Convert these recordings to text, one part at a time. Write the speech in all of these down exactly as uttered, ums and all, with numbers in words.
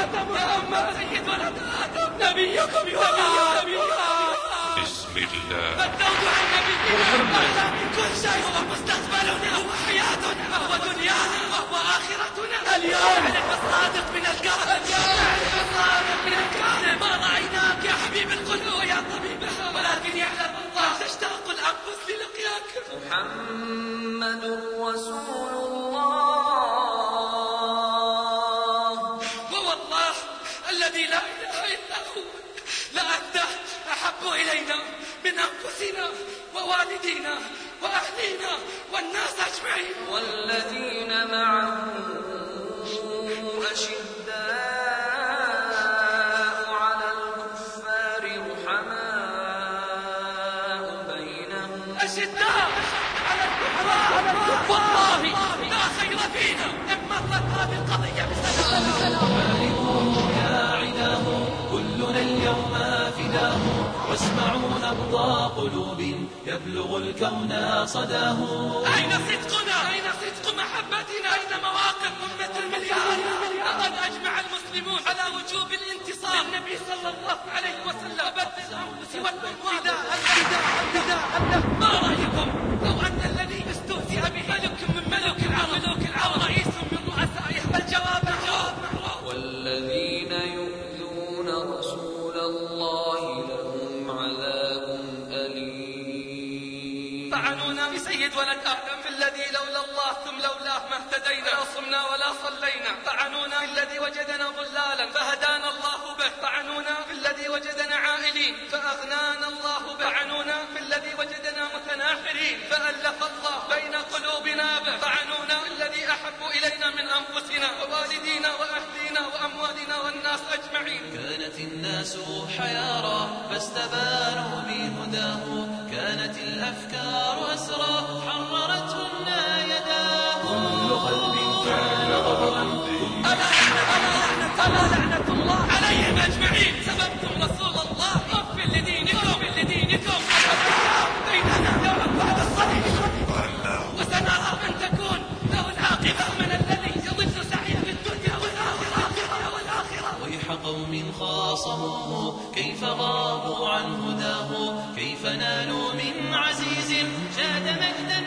خاتم محمد سيد ولد آدم نبيكم يا بسم الله. الدود عن نبينا أعلى من كل شيء. هو مستقبلنا وحياتنا ودنيانا وآخرتنا. اليوم نعرف الصادق من الكاذب. نعرف الصادق من الكاذب. ما رأيناك يا حبيب القلوب ويا طبيبها، ولكن يعلم الله تشتاق الأنفس للقياك. محمد رسول الله. ووالله الذي لا إله إلا هو لأنت أحب إلينا من أنفسنا ووالدينا وأهلينا والناس أجمعين. والذين معه أشداء على الكفار رحماء بينهم. أشداء على الكفار والله لا خير فينا إن مرت هذه القضية بسلام. يا عداه كلنا اليوم فداه، واسمعوا نبض قلوب يبلغ الكون صداه. أين صدقنا؟ أين صدق محبتنا؟ أين مواقف أمة المليار؟ لقد أجمع المسلمون على وجوب الانتصار للنبي صلى الله عليه وسلم وبذل الأنفس والأموال فداء له. ما رأيكم لو أن الذي استهزئ به ملك من ملوك العرب ملوك العرب رئيس من رؤسائه؟ الجواب الجواب معروف. والذين يؤذون رسول الله لهم عذاب أليم. طعنونا بسيد ولد آدم في الذي لولا الله ثم لولاه ما اهتدينا لا صمنا ولا صلينا. طعنونا في الذي وجدنا ضلالا فهدانا الله به. طعنونا في الذي وجدنا عائلين فأغنانا الله به. طعنونا في الذي وجدنا متناحرين فألف الله بين قلوبنا به. طعنونا في الذي أحب إلينا من أنفسنا ووالدينا وأهلينا وأموالنا والناس أجمعين. كانت الناس حيارى فاستبانوا بهداه، كانت الأفكار أسرى حررتهن يداه. كل قلب كان غضبا ألا ألا لعنة الله عليهم أجمعين. سببتم رسول الله. أغفر لدينكم أغفر لدينكم. بيننا يوم بعد الصليب وسنرى أن تكون له العاقبة من الذي يضل سعيه في الدنيا والآخرة. ويح قوم خاصموه كيف غابوا عن هداه، كيف نالوا من عزيز جاد مجدا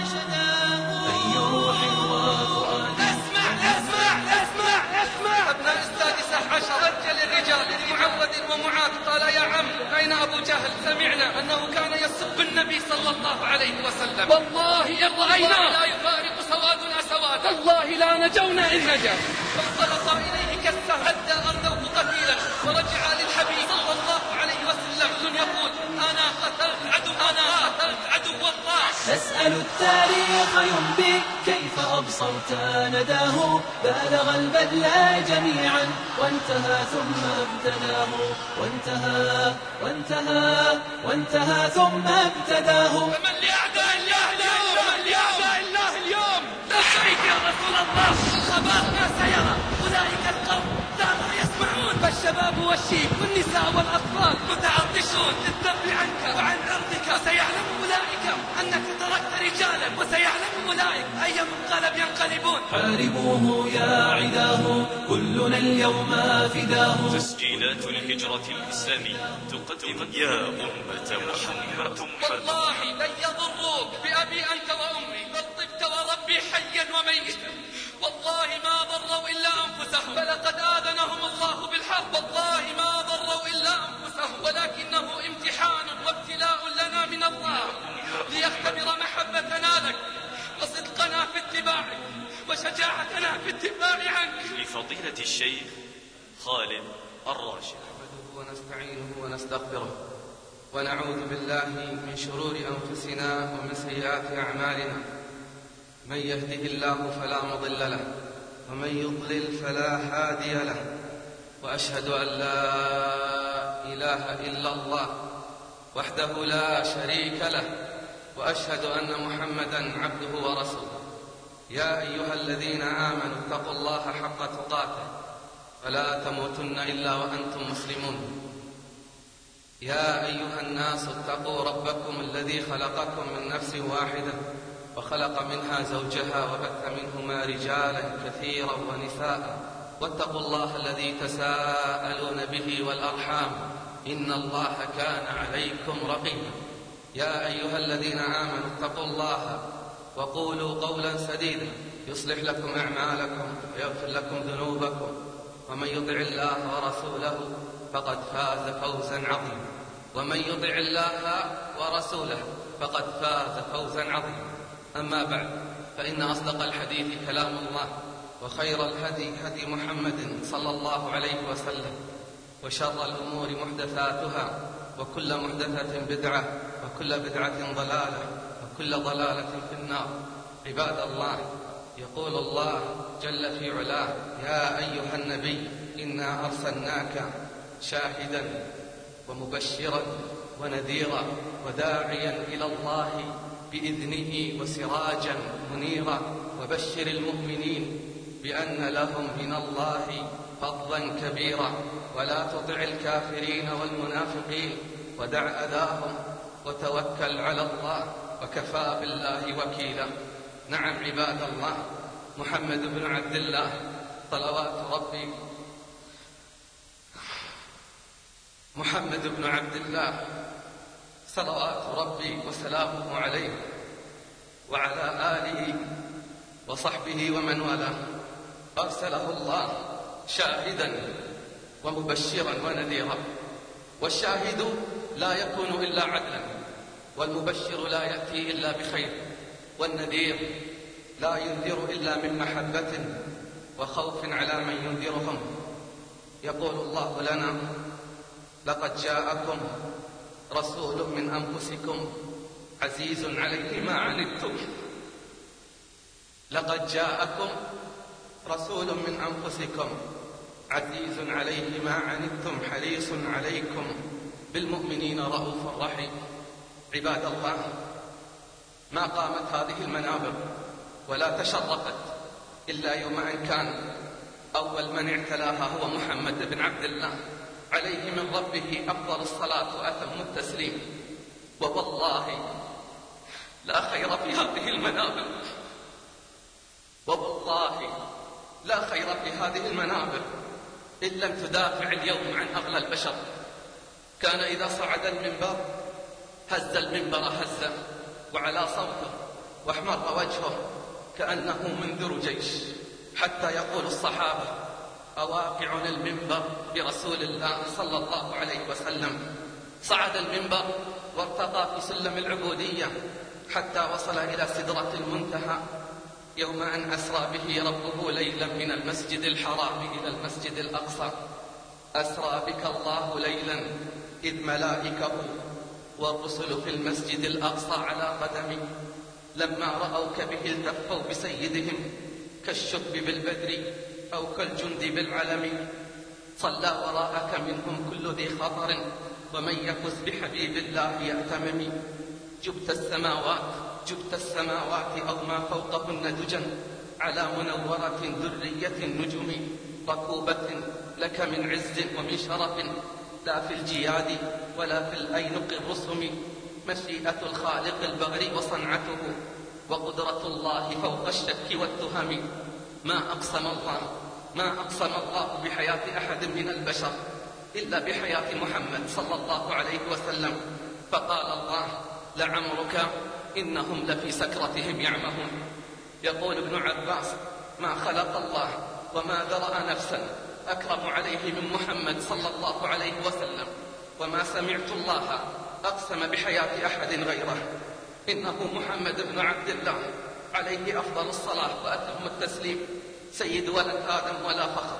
وشداه. أي روح وفؤاد. اسمع اسمع اسمع اسمع. أبناء السادسة عشر رجل الرجال معود ومعاذ قال يا عم أين أبو جهل؟ سمعنا أنه كان يسب النبي صلى الله عليه وسلم. والله إن رأينا لا يفارق سوادنا سوادا. والله لا نجونا إن نجا. فانطلق إليه كالسهم حتى أرضوه قتيلا ورجع للحبيب صلى الله عليه وسلم يقول أنا قتلت عدو أنا قتلت عدو الله. تسأل التاريخ ينبي كيف أبصرت نداه، بالغ البذل جميعا وانتهى ثم ابتداه. وانتهى وانتهى وانتهى ثم ابتداه. فمن لأعداء الله اليوم فمن لأعداء الله اليوم. لبيك يا رسول الله. الخبر ما سيرى أولئك القوم لا ما يسمعون، فالشباب والشيب والنساء والأطفال متعطشون للذب عنك وعن عرضك. وسيعلم أولئك أنك تركت رجالا، وسيعلم أولئك أي منقلب ينقلبون. حاربوه يا عداه كلنا اليوم فداه. تسجيلات الهجرة الإسلامية تقدم يا أمة محمد. والله لن يضروك بأبي أنت وأمي، بل طبت وربي حيا وميتا. والله ما ضروا إلا أنفسهم، فلقد آذنهم الله بالحرب. والله ما ضروا إلا أنفسهم، ولكنه امتحان وابتلاء لنا من الله ليختبر محبتنا لك وصدقنا في اتباعك وشجاعتنا في الدفاع عنك. لفضيلة الشيخ خالد الراشد. نحمده ونستعينه ونستغفره ونعوذ بالله من شرور أنفسنا ومن سيئات أعمالنا. من يهده الله فلا مضل له ومن يضلل فلا هادي له. وأشهد أن لا إله إلا الله وحده لا شريك له، وأشهد أن محمدا عبده ورسوله. يا أيها الذين آمنوا اتقوا الله حق تقاته فلا تموتن إلا وأنتم مسلمون. يا أيها الناس اتقوا ربكم الذي خلقكم من نفس واحدة وخلق منها زوجها وبث منهما رجالا كثيرا ونساء واتقوا الله الذي تساءلون به والأرحام إن الله كان عليكم رقيبا. يا أيها الذين آمنوا اتقوا الله وقولوا قولا سديدا يصلح لكم أعمالكم ويغفر لكم ذنوبكم، ومن يطع الله ورسوله فقد فاز فوزا عظيما. ومن يطع الله ورسوله فقد فاز فوزا عظيما. أما بعد، فإن أصدق الحديث كلام الله، وخير الهدي هدي محمد صلى الله عليه وسلم، وشر الأمور محدثاتها، وكل محدثة بدعة، وكل بدعة ضلالة، وكل ضلالة في النار. عباد الله، يقول الله جل في علاه: يا أيها النبي إنا أرسلناك شاهدا ومبشرا ونذيرا وداعيا إلى الله بإذنه وسراجا منيرا، وبشر المؤمنين بأن لهم من الله فضلا كبيرا، ولا تطع الكافرين والمنافقين ودع أذاهم وتوكل على الله وكفى بالله وكيلا. نعم عباد الله، محمد بن عبد الله صلوات ربي محمد بن عبد الله صلوات ربي وسلامه عليه وعلى آله وصحبه ومن والاه أرسله الله شاهدا ومبشرا ونذيرا. والشاهد لا يكون إلا عدلا، والمبشر لا يأتي إلا بخير، والنذير لا ينذر إلا من محبة وخوف على من ينذرهم. يقول الله لنا: لقد جاءكم رسول من أنفسكم عزيز عليه ما عنتم لقد جاءكم رسول من أنفسكم عزيز عليه ما عنتم حريص عليكم بالمؤمنين رؤوف رحيم. عباد الله، ما قامت هذه المنابر ولا تشرفت إلا يوم أن كان أول من اعتلاها هو محمد بن عبد الله عليه من ربه أفضل الصلاة وأتم التسليم. ووالله لا خير في هذه المنابر ووالله لا خير في هذه المنابر إن لم تدافع اليوم عن أغلى البشر. كان إذا صعد المنبر هز المنبر هزا وعلى صوته واحمر وجهه كأنه منذر جيش، حتى يقول الصحابة: أواقع المنبر برسول الله صلى الله عليه وسلم. صعد المنبر وارتقى في سلم العبودية حتى وصل إلى سدرة المنتهى يوم أن أسرى به ربه ليلا من المسجد الحرام إلى المسجد الأقصى. أسرى بك الله ليلا إذ ملائكه والرسل في المسجد الأقصى على قدمه، لما رأوك به التفوا بسيدهم كالشب بالبدر أو كالجند بالعلم. صلى وراءك منهم كل ذي خطر، ومن يفز بحبيب الله يأتمم. جبت السماوات جبت السماوات أو ما فوقهن دجا على منورة درية النجم، ركوبة لك من عز ومن شرف، لا في الجياد ولا في الأينق الرسم. مشيئة الخالق البغر وصنعته، وقدرة الله فوق الشك والتهم. ما أقسم الله ما أقسم الله بحياة أحد من البشر إلا بحياة محمد صلى الله عليه وسلم. فقال الله: لعمرك إنهم لفي سكرتهم يعمهون. يقول ابن عباس: ما خلق الله وما ذرأ نفسا أكرم عليه من محمد صلى الله عليه وسلم، وما سمعت الله أقسم بحياة أحد غيره. إنه محمد بن عبد الله عليه أفضل الصلاة وأتم التسليم، سيد ولد آدم ولا فخر،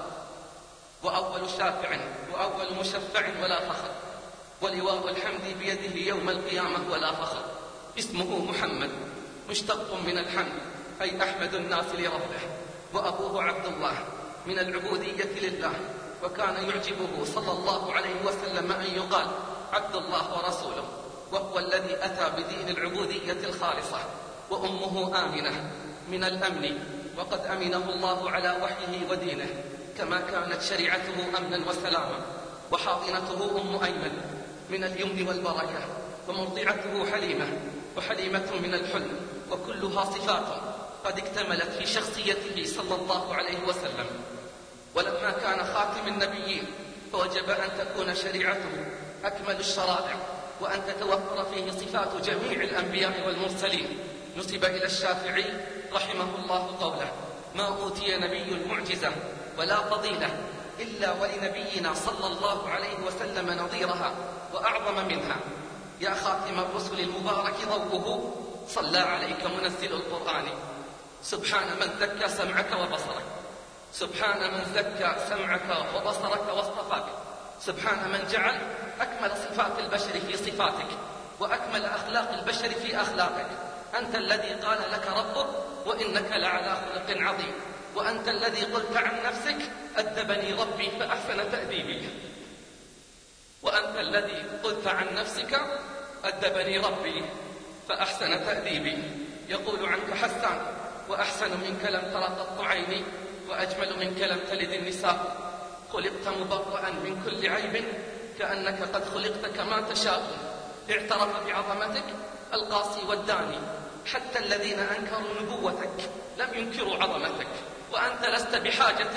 وأول شافع وأول مشفع ولا فخر، ولواء الحمد بيده يوم القيامة ولا فخر. اسمه محمد مشتق من الحمد، أي أحمد الناس لربه، وأبوه عبد الله من العبودية لله. وكان يعجبه صلى الله عليه وسلم أن يقال عبد الله ورسوله، وهو الذي أتى بدين العبودية الخالصة. وأمه آمنة من الأمن، وقد أمنه الله على وحيه ودينه، كما كانت شريعته أمنا وسلاما. وحاضنته أم أيمن من اليمن والبركة، ومرضعته حليمة، وحليمة من الحلم، وكلها صفات قد اكتملت في شخصيته صلى الله عليه وسلم. ولما كان خاتم النبيين فوجب أن تكون شريعته أكمل الشرائع وأن تتوفر فيه صفات جميع الأنبياء والمرسلين. نسب إلى الشافعي رحمه الله قوله: ما أوتي نبي معجزة ولا فضيلة إلا ولنبينا صلى الله عليه وسلم نظيرها وأعظم منها. يا خاتم الرسل المبارك ضوءه صلى عليك منزل القرآن. سبحان من زكى سمعك وبصرك، سبحان من زكى سمعك وبصرك واصطفاك، سبحان من جعل أكمل صفات البشر في صفاتك وأكمل أخلاق البشر في أخلاقك. أنت الذي قال لك ربك وإنك لعلى خلق عظيم، وأنت الذي قلت عن نفسك أدبني ربي فأحسن تأديبي، وأنت الذي قلت عن نفسك أدبني ربي فأحسن تأديبي. يقول عنك حسان: وأحسن منك لم تر قط عيني، وأجمل منك لم تلد النساء، خلقت مبرأ من كل عيب كأنك قد خلقت كما تشاء. اعترف بعظمتك القاسي والداني، حتى الذين أنكروا نبوتك لم ينكروا عظمتك، وأنت لست بحاجة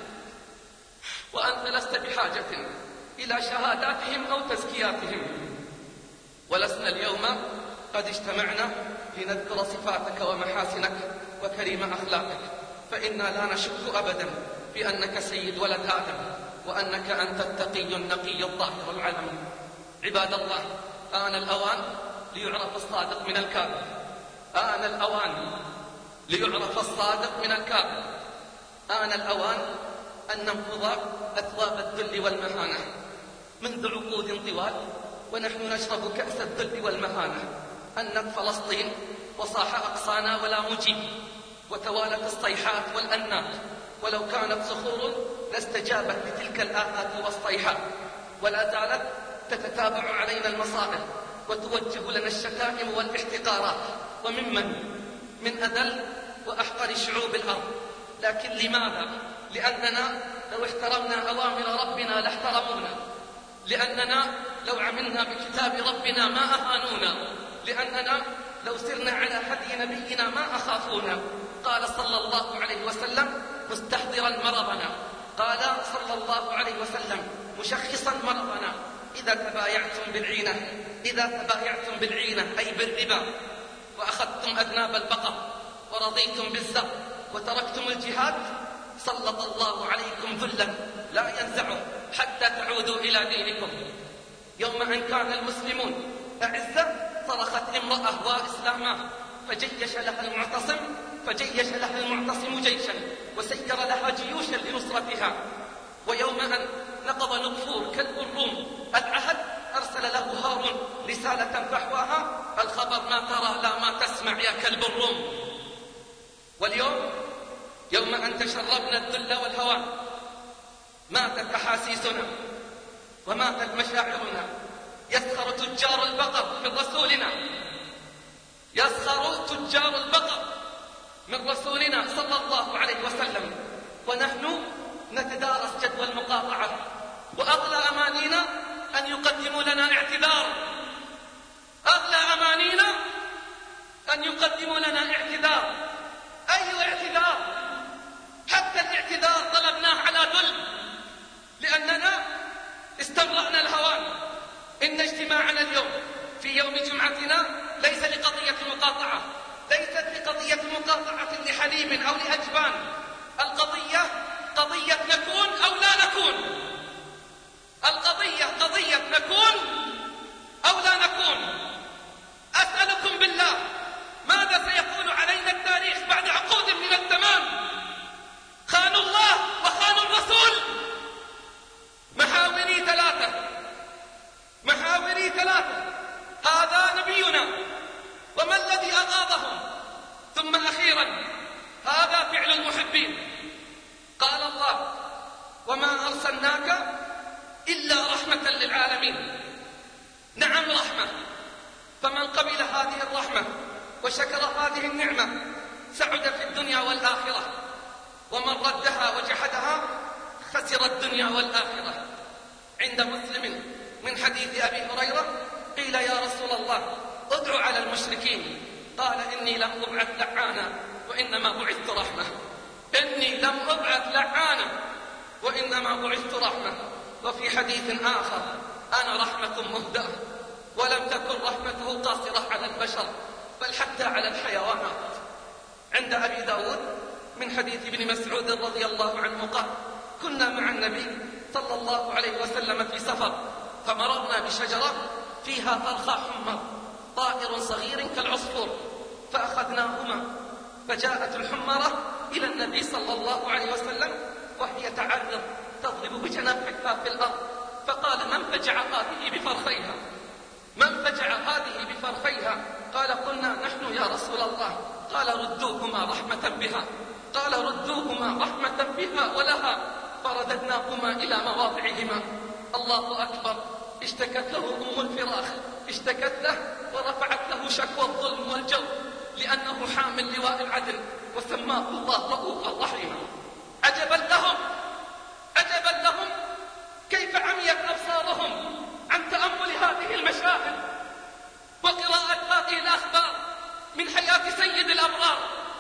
وأنت لست بحاجة إلى شهاداتهم أو تزكياتهم. ولسنا اليوم قد اجتمعنا لنذكر صفاتك ومحاسنك وكريم أخلاقك، فإنا لا نشك أبدا بأنك سيد ولد آدم، وأنك أنت التقي النقي الطاهر العلم. عباد الله، آن الأوان ليعرف الصادق من الكاذب، آن الأوان ليعرف الصادق من الكاذب، آن الأوان أن ننفض أثواب الذل والمهانة. منذ عقود طوال ونحن نشرب كأس الذل والمهانة. أنت فلسطين وصاح أقصانا ولا مجيب، وتوالت الصيحات والأنات، ولو كانت صخور لاستجابت لتلك الآهات والصيحات، ولا زالت تتتابع علينا المصائب وتوجه لنا الشتائم والاحتقارات. وممن من أذل وأحقر شعوب الأرض. لكن لماذا؟ لأننا لو احترمنا أوامر ربنا لاحترمونا، لأننا لو عملنا بكتاب ربنا ما أهانونا، لأننا لو سرنا على هدي نبينا ما أخافونا. قال صلى الله عليه وسلم مستحضرا مرضنا، قال صلى الله عليه وسلم مشخصا مرضنا: إذا تبايعتم بالعينة إذا تبايعتم بالعينة أي بالربا، وأخذتم أذناب البقر ورضيتم بالزر وتركتم الجهاد، سلط الله عليكم ذلا لا ينزعه حتى تعودوا إلى دينكم. يوم أن كان المسلمون أعزة صرخت امرأة وإسلاما، فجيش لها المعتصم فجيش لها المعتصم جيشا، وسير لها جيوشا لنصرتها. ويوم أن نقض نقفور كلب الروم العهد، أرسل له هارون رسالة فحواها: الخبر ما ترى لا ما تسمع يا كلب الروم. واليوم يوم أن تشربنا الذل والهوان، ماتت أحاسيسنا وماتت مشاعرنا. يسخر تجار البقر من رسولنا، يسخر تجار البقر من رسولنا صلى الله عليه وسلم، ونحن نتدارس جدوى المقاطعة. وأغلى أمانينا أن يقدموا لنا اعتذار، أغلى أمانينا أن يقدموا لنا اعتذار. أي اعتذار؟ حتى الاعتذار طلبناه على ذل، لأننا استمرأنا الهوان. إن اجتماعنا اليوم في يوم جمعتنا ليس لقضية مقاطعة، ليست لقضية مقاطعة لحليم أو لأجبان. القضية قضية نكون أو لا نكون، القضية قضية نكون أو لا نكون. أسألكم بالله، ماذا سيقول علينا التاريخ بعد عقود من الزمان؟ خانوا الله وخانوا الرسول. محاوري ثلاثة، محاوري ثلاثة، هذا نبينا وما الذي أغاظهم؟ ثم أخيرا هذا فعل المحبين. قال الله: وما أرسلناك إلا رحمة للعالمين. نعم رحمة، فمن قبل هذه الرحمة وشكر هذه النعمة سعد في الدنيا والآخرة، ومن ردها وجحدها خسر الدنيا والآخرة. عند مسلم من حديث أبي هريرة قيل: يا رسول الله ادعو على المشركين. قال: إني لم أبعث لعانا وإنما بعثت رحمة. إني لم أبعث لعانا وإنما بعثت رحمة. وفي حديث آخر: أنا رحمة مهداة. ولم تكن رحمته قاصرة على البشر بل حتى على الحيوانات. عند أبي داود من حديث ابن مسعود رضي الله عنه قال: كنا مع النبي صلى الله عليه وسلم في سفر، فمررنا بشجرة فيها فرخة حمر طائر صغير كالعصفور، فأخذناهما، فجاءت الحمرة إلى النبي صلى الله عليه وسلم وهي تعرض تضرب بجناحها في الأرض، فقال: من فجع هذه بفرخيها؟ من فجع هذه بفرخيها؟ قال: قلنا نحن يا رسول الله. قال: ردوهما رحمة بها. قال: ردوهما رحمة بها ولها. فرددناهما إلى مواضعهما. الله أكبر. اشتكت له أم الفراخ، اشتكت له ورفعت له شكوى الظلم والجور لأنه حامل لواء العدل، وسماه الله رؤوفا رحيما. عجبا لهم، عجبا لهم كيف عميت أبصارهم عن تأمل هذه المشاهد وقراءة هذه الأخبار من حياة سيد الأبرار.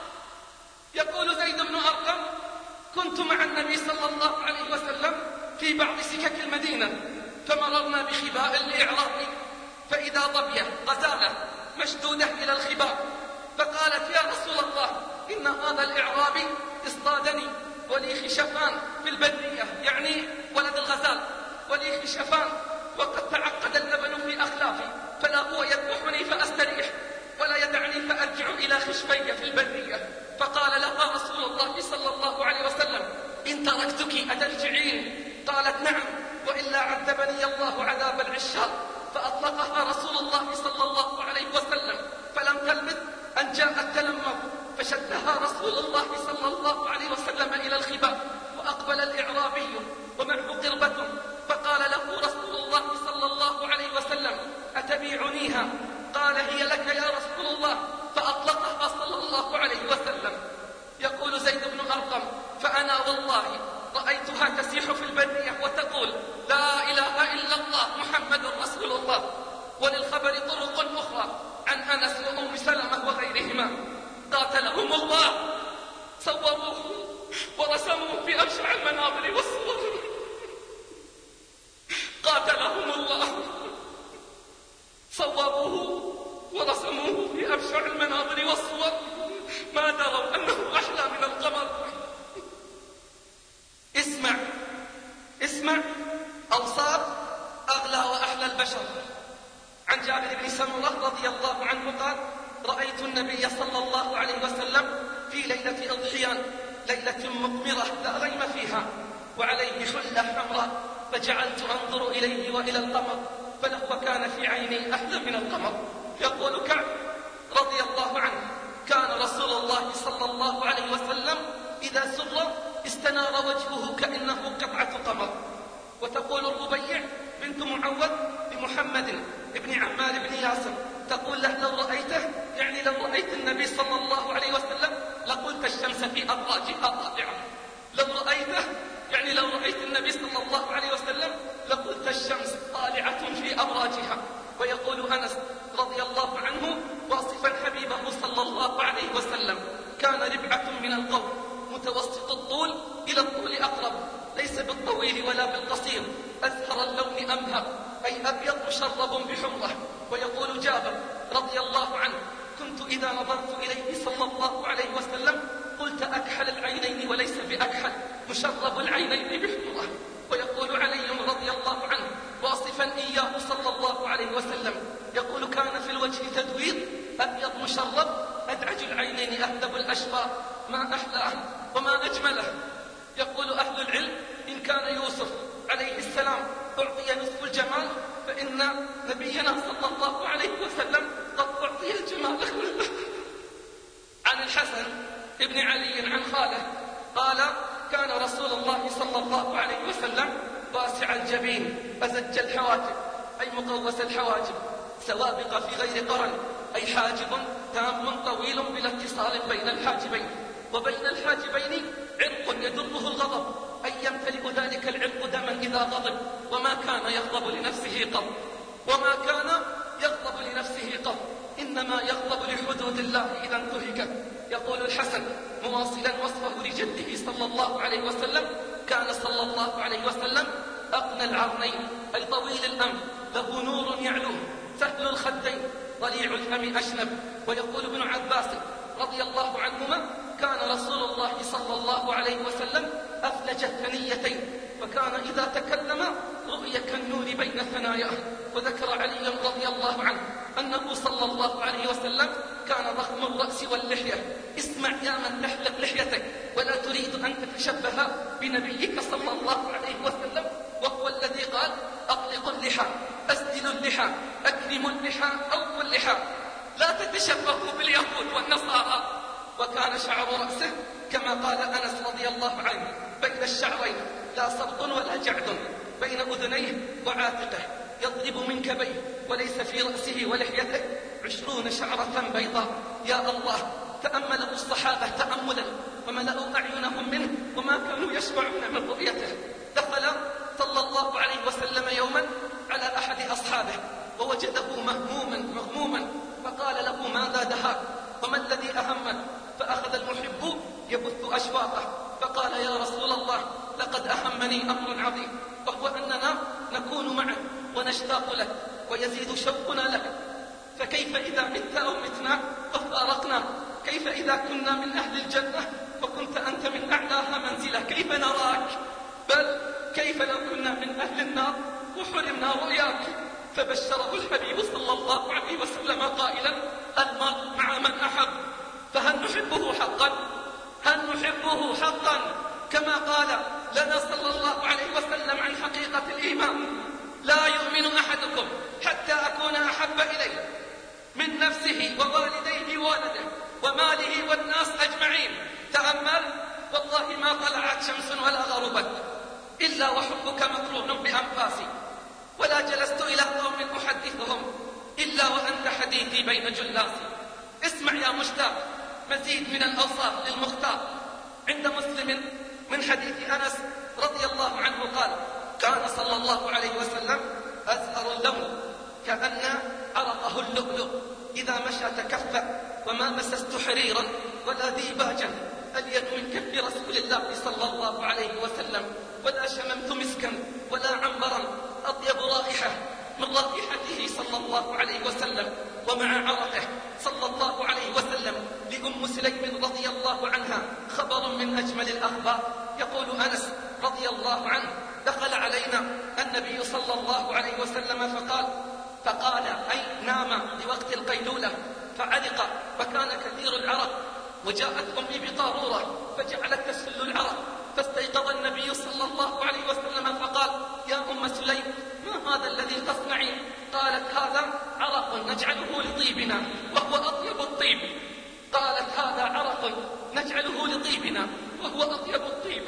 يقول زيد بن أرقم: كنت مع النبي صلى الله عليه وسلم في بعض سكك المدينة، فمررنا بخباء الإعرابي، فإذا ظبية غزالة مشدودة إلى الخباء، فقالت: يا رسول الله، إن هذا الإعرابي اصطادني ولي خشفان في البرية، يعني ولد الغزال، ولي خشفان، وقد تعقد اللبن في أخلافي، فلا هو يذبحني فأستريح ولا يدعني فأرجع إلى خشفي في البرية. فقال لها رسول الله صلى الله عليه وسلم: إن تركتك أترجعين؟ قالت: نعم، وإلا عذبني الله عذاب العشاق. فأطلقها رسول الله صلى الله عليه وسلم، فلم تلبث أن جاءت تلمر، فشدها رسول الله صلى الله عليه وسلم إلى الخباء، وأقبل الإعرابي ومعه قربة، فقال له رسول الله صلى الله عليه وسلم: أتبيعنيها؟ قال: هي لك يا رسول الله. فأطلقها صلى الله عليه وسلم. يقول زيد بن أرقم: فأنا والله رأيتها تسيح في البرية وتقول: لا إله إلا الله محمد رسول الله. وللخبر طرق أخرى عن أنس وأم سلمة وغيرهما. قاتلهم الله، صوروه ورسموه في أبشع المناظر والصور. قاتلهم الله، صوروه ورسموه في أبشع المناظر والصور، ما دروا أنه أحلى من القمر. اسمع اسمع أوصاف أغلى وأحلى البشر. عن جابر بن سمرة رضي الله عنه قال: رأيت النبي صلى الله عليه وسلم في ليلة أضحيان، ليلة مقمرة لا غيم فيها، وعليه حلة حمراء، فجعلت أنظر إليه وإلى القمر، فلهو كان في عيني أحلى من القمر. يقول كعب رضي الله عنه: كان رسول الله صلى الله عليه وسلم إذا سر استنار وجهه كأنه قطعة قمر. وتقول الربيع بنت معوذ لمحمد بن عمار بن ياسر، تقول له: لو رأيته، يعني لو رأيت النبي صلى الله عليه وسلم لقلت الشمس في أبراجها طالعة. لو رأيته، يعني لو رأيت النبي صلى الله عليه وسلم لقلت الشمس طالعة في أبراجها. ويقول أنس رضي الله عنه واصفا حبيبه صلى الله عليه وسلم: كان ربعة من القوم متوسط الطول إلى الطول أقرب، ليس بالطويل ولا بالقصير، أزهر اللون أمهر، أي أبيض مشرب بحمرة. ويقول جابر رضي الله عنه: كنت إذا نظرت إليه صلى الله عليه وسلم قلت أكحل العينين وليس بأكحل، مشرب العينين بحمرة. ويقول علي رضي الله عنه واصفا إياه صلى الله عليه وسلم: يقول: كان في الوجه تدوير، أبيض مشرب، أدعج العينين، أهدب الأشفار، ما أحلاه وما أجمله. يقول أهل العلم: إن كان يوسف عليه السلام أعطي نصف الجمال، فإن نبينا صلى الله عليه وسلم قد أعطي الجمال. عن الحسن ابن علي عن خاله قال: كان رسول الله صلى الله عليه وسلم واسع الجبين أزج الحواجب، أي مقوس الحواجب، سوابق في غير قرن، أي حاجب تام طويل بلا اتصال بين الحاجبين، وبين الحاجبين عرق يدره الغضب، أي يمتلئ ذلك العرق دما إذا غضب، وما كان يغضب لنفسه قط، وما كان يغضب لنفسه قط، إنما يغضب لحدود الله إذا انتهكت. يقول الحسن مواصلا وصفه لجده صلى الله عليه وسلم: كان صلى الله عليه وسلم أقنى العرنين أي طويل الأنف، له نور يعلوه، سهل الخدين، ضليع الفم أشنب. ويقول ابن عباس رضي الله عنهما كان رسول الله صلى الله عليه وسلم أفلج الثنيتين، فكان إذا تكلم رؤي كالنور بين ثناياه. وذكر علي رضي الله عنه أنه صلى الله عليه وسلم كان ضخم الرأس واللحية. اسمع يا من تحلق لحيتك ولا تريد أن تتشبه بنبيك صلى الله عليه وسلم، وهو الذي قال أطلقوا اللحى، أسدلوا اللحى، أكرموا اللحى، أوفوا اللحى، لا تتشبهوا باليهود والنصارى. وكان شعر رأسه كما قال أنس رضي الله عنه بين الشعرين لا صبط ولا جعد، بين أذنيه وعاتقه، يضرب من كبيه، وليس في رأسه ولحيته عشرون شعرة بيضاء. يا الله، تأمله الصحابة تأملا وملأوا أعينهم منه وما كانوا يشبعون من رؤيته. دخل صلى الله عليه وسلم يوما على أحد أصحابه ووجده مهموما مغموما، فقال له ماذا دهاك وما الذي أهمك؟ فأخذ المحب يبث أشواقه فقال يا رسول الله لقد أهمني أمر عظيم، وهو أننا نكون معك ونشتاق لك ويزيد شوقنا لك، فكيف إذا مت أو متنا وفارقنا؟ كيف إذا كنا من أهل الجنة وكنت أنت من أعلاها منزلة؟ كيف نراك؟ بل كيف لو كنا من أهل النار وحرمنا رؤياك؟ فبشره الحبيب صلى الله عليه وسلم قائلا المرء مع من أحب. فهل نحبه حقا؟ هل نحبه حقا كما قال لنا صلى الله عليه وسلم عن حقيقة الإيمان؟ لا يؤمن أحدكم حتى أكون أحب إليه من نفسه ووالديه وولده وماله والناس أجمعين. تأمل، والله ما طلعت شمس ولا غربت إلا وحبك مقرون بأنفاسي، ولا جلست إلى قوم أحدثهم إلا وأنت حديثي بين جلاسي. اسمع يا مشتاق مزيد من الأوصاف للمختار. عند مسلم من حديث أنس رضي الله عنه قال كان صلى الله عليه وسلم أزهر اللون كأن عرقه اللؤلؤ، إذا مشى تكفأ وما مسست حريرا ولا ديباجا اليد من كف رسول الله صلى الله عليه وسلم، ولا شممت مسكا ولا عنبرا أطيب رائحة من رائحته صلى الله عليه وسلم. ومع عرقه صلى الله عليه وسلم لأم سليم رضي الله عنها خبر من أجمل الأخبار. يقول أنس رضي الله عنه دخل علينا النبي صلى الله عليه وسلم فقال فقال أي نام لوقت القيلولة فعلق وكان كثير العرق، وجاءت أمي بطارورة فجعلت تسل العرق، فاستيقظ النبي صلى الله عليه وسلم فقال يا أم سليم ما هذا الذي تصنعين؟ قالت هذا عرق نجعله لطيبنا وهو أطيب الطيب. قالت هذا عرق نجعله لطيبنا وهو أطيب الطيب.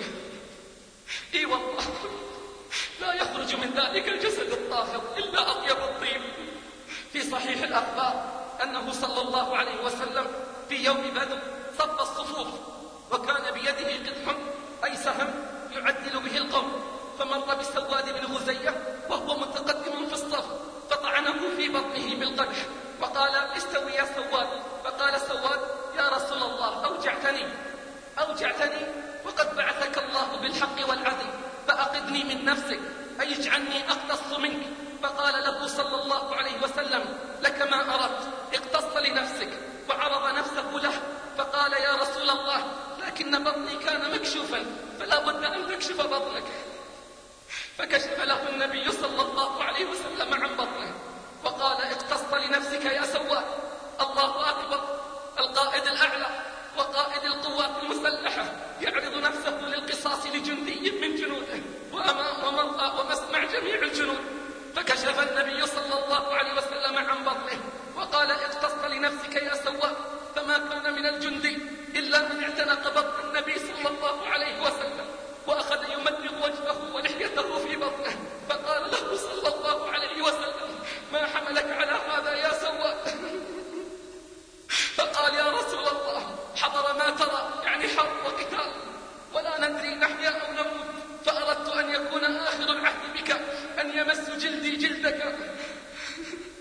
إي والله لا يخرج من ذلك الجسد الطاهر إلا أطيب الطيب. في صحيح الأخبار أنه صلى الله عليه وسلم في يوم بدر صف الصفوف وكان بيده قدح أي سهم يعدل به القوم، فمر بسواد بن غزية وهو متقدم في الصف فطعنه في بطنه بالقدح وقال استوي يا سواد. فقال سواد يا رسول الله أوجعتني أوجعتني وقد بعثك الله بالحق والعدل، فأقدني من نفسك أي اجعلني أقتص منك. فقال له صلى الله عليه وسلم لك ما أردت، اقتص لنفسك، وعرض نفسه له. فقال يا رسول الله لكن بطني كان مكشوفا فلا بد أن تكشف بطنك. فكشف له النبي صلى الله عليه وسلم عن بطنه وقال اقتص لنفسك يا سواد. الله أكبر، القائد الأعلى وقائد القوات المسلحة يعرض نفسه للقصاص لجندي من جنوده ومرأى ومسمع جميع الجنود. فكشف النبي صلى الله عليه وسلم عن بطنه وقال اقتص لنفسك يا سواد. فما كان من الجندي إلا من اعتنق بطن النبي صلى الله عليه وسلم وأخذ يمدغ وجهه ولحيته في بطنه، فقال له صلى الله عليه وسلم ما حملك على هذا يا سواد؟ فقال يا رسول الله حضر ما ترى، يعني حرب وقتال، ولا ندري نحيا أو نموت، فأردت أن يكون آخر العهد بك أن يمس جلدي جلدك.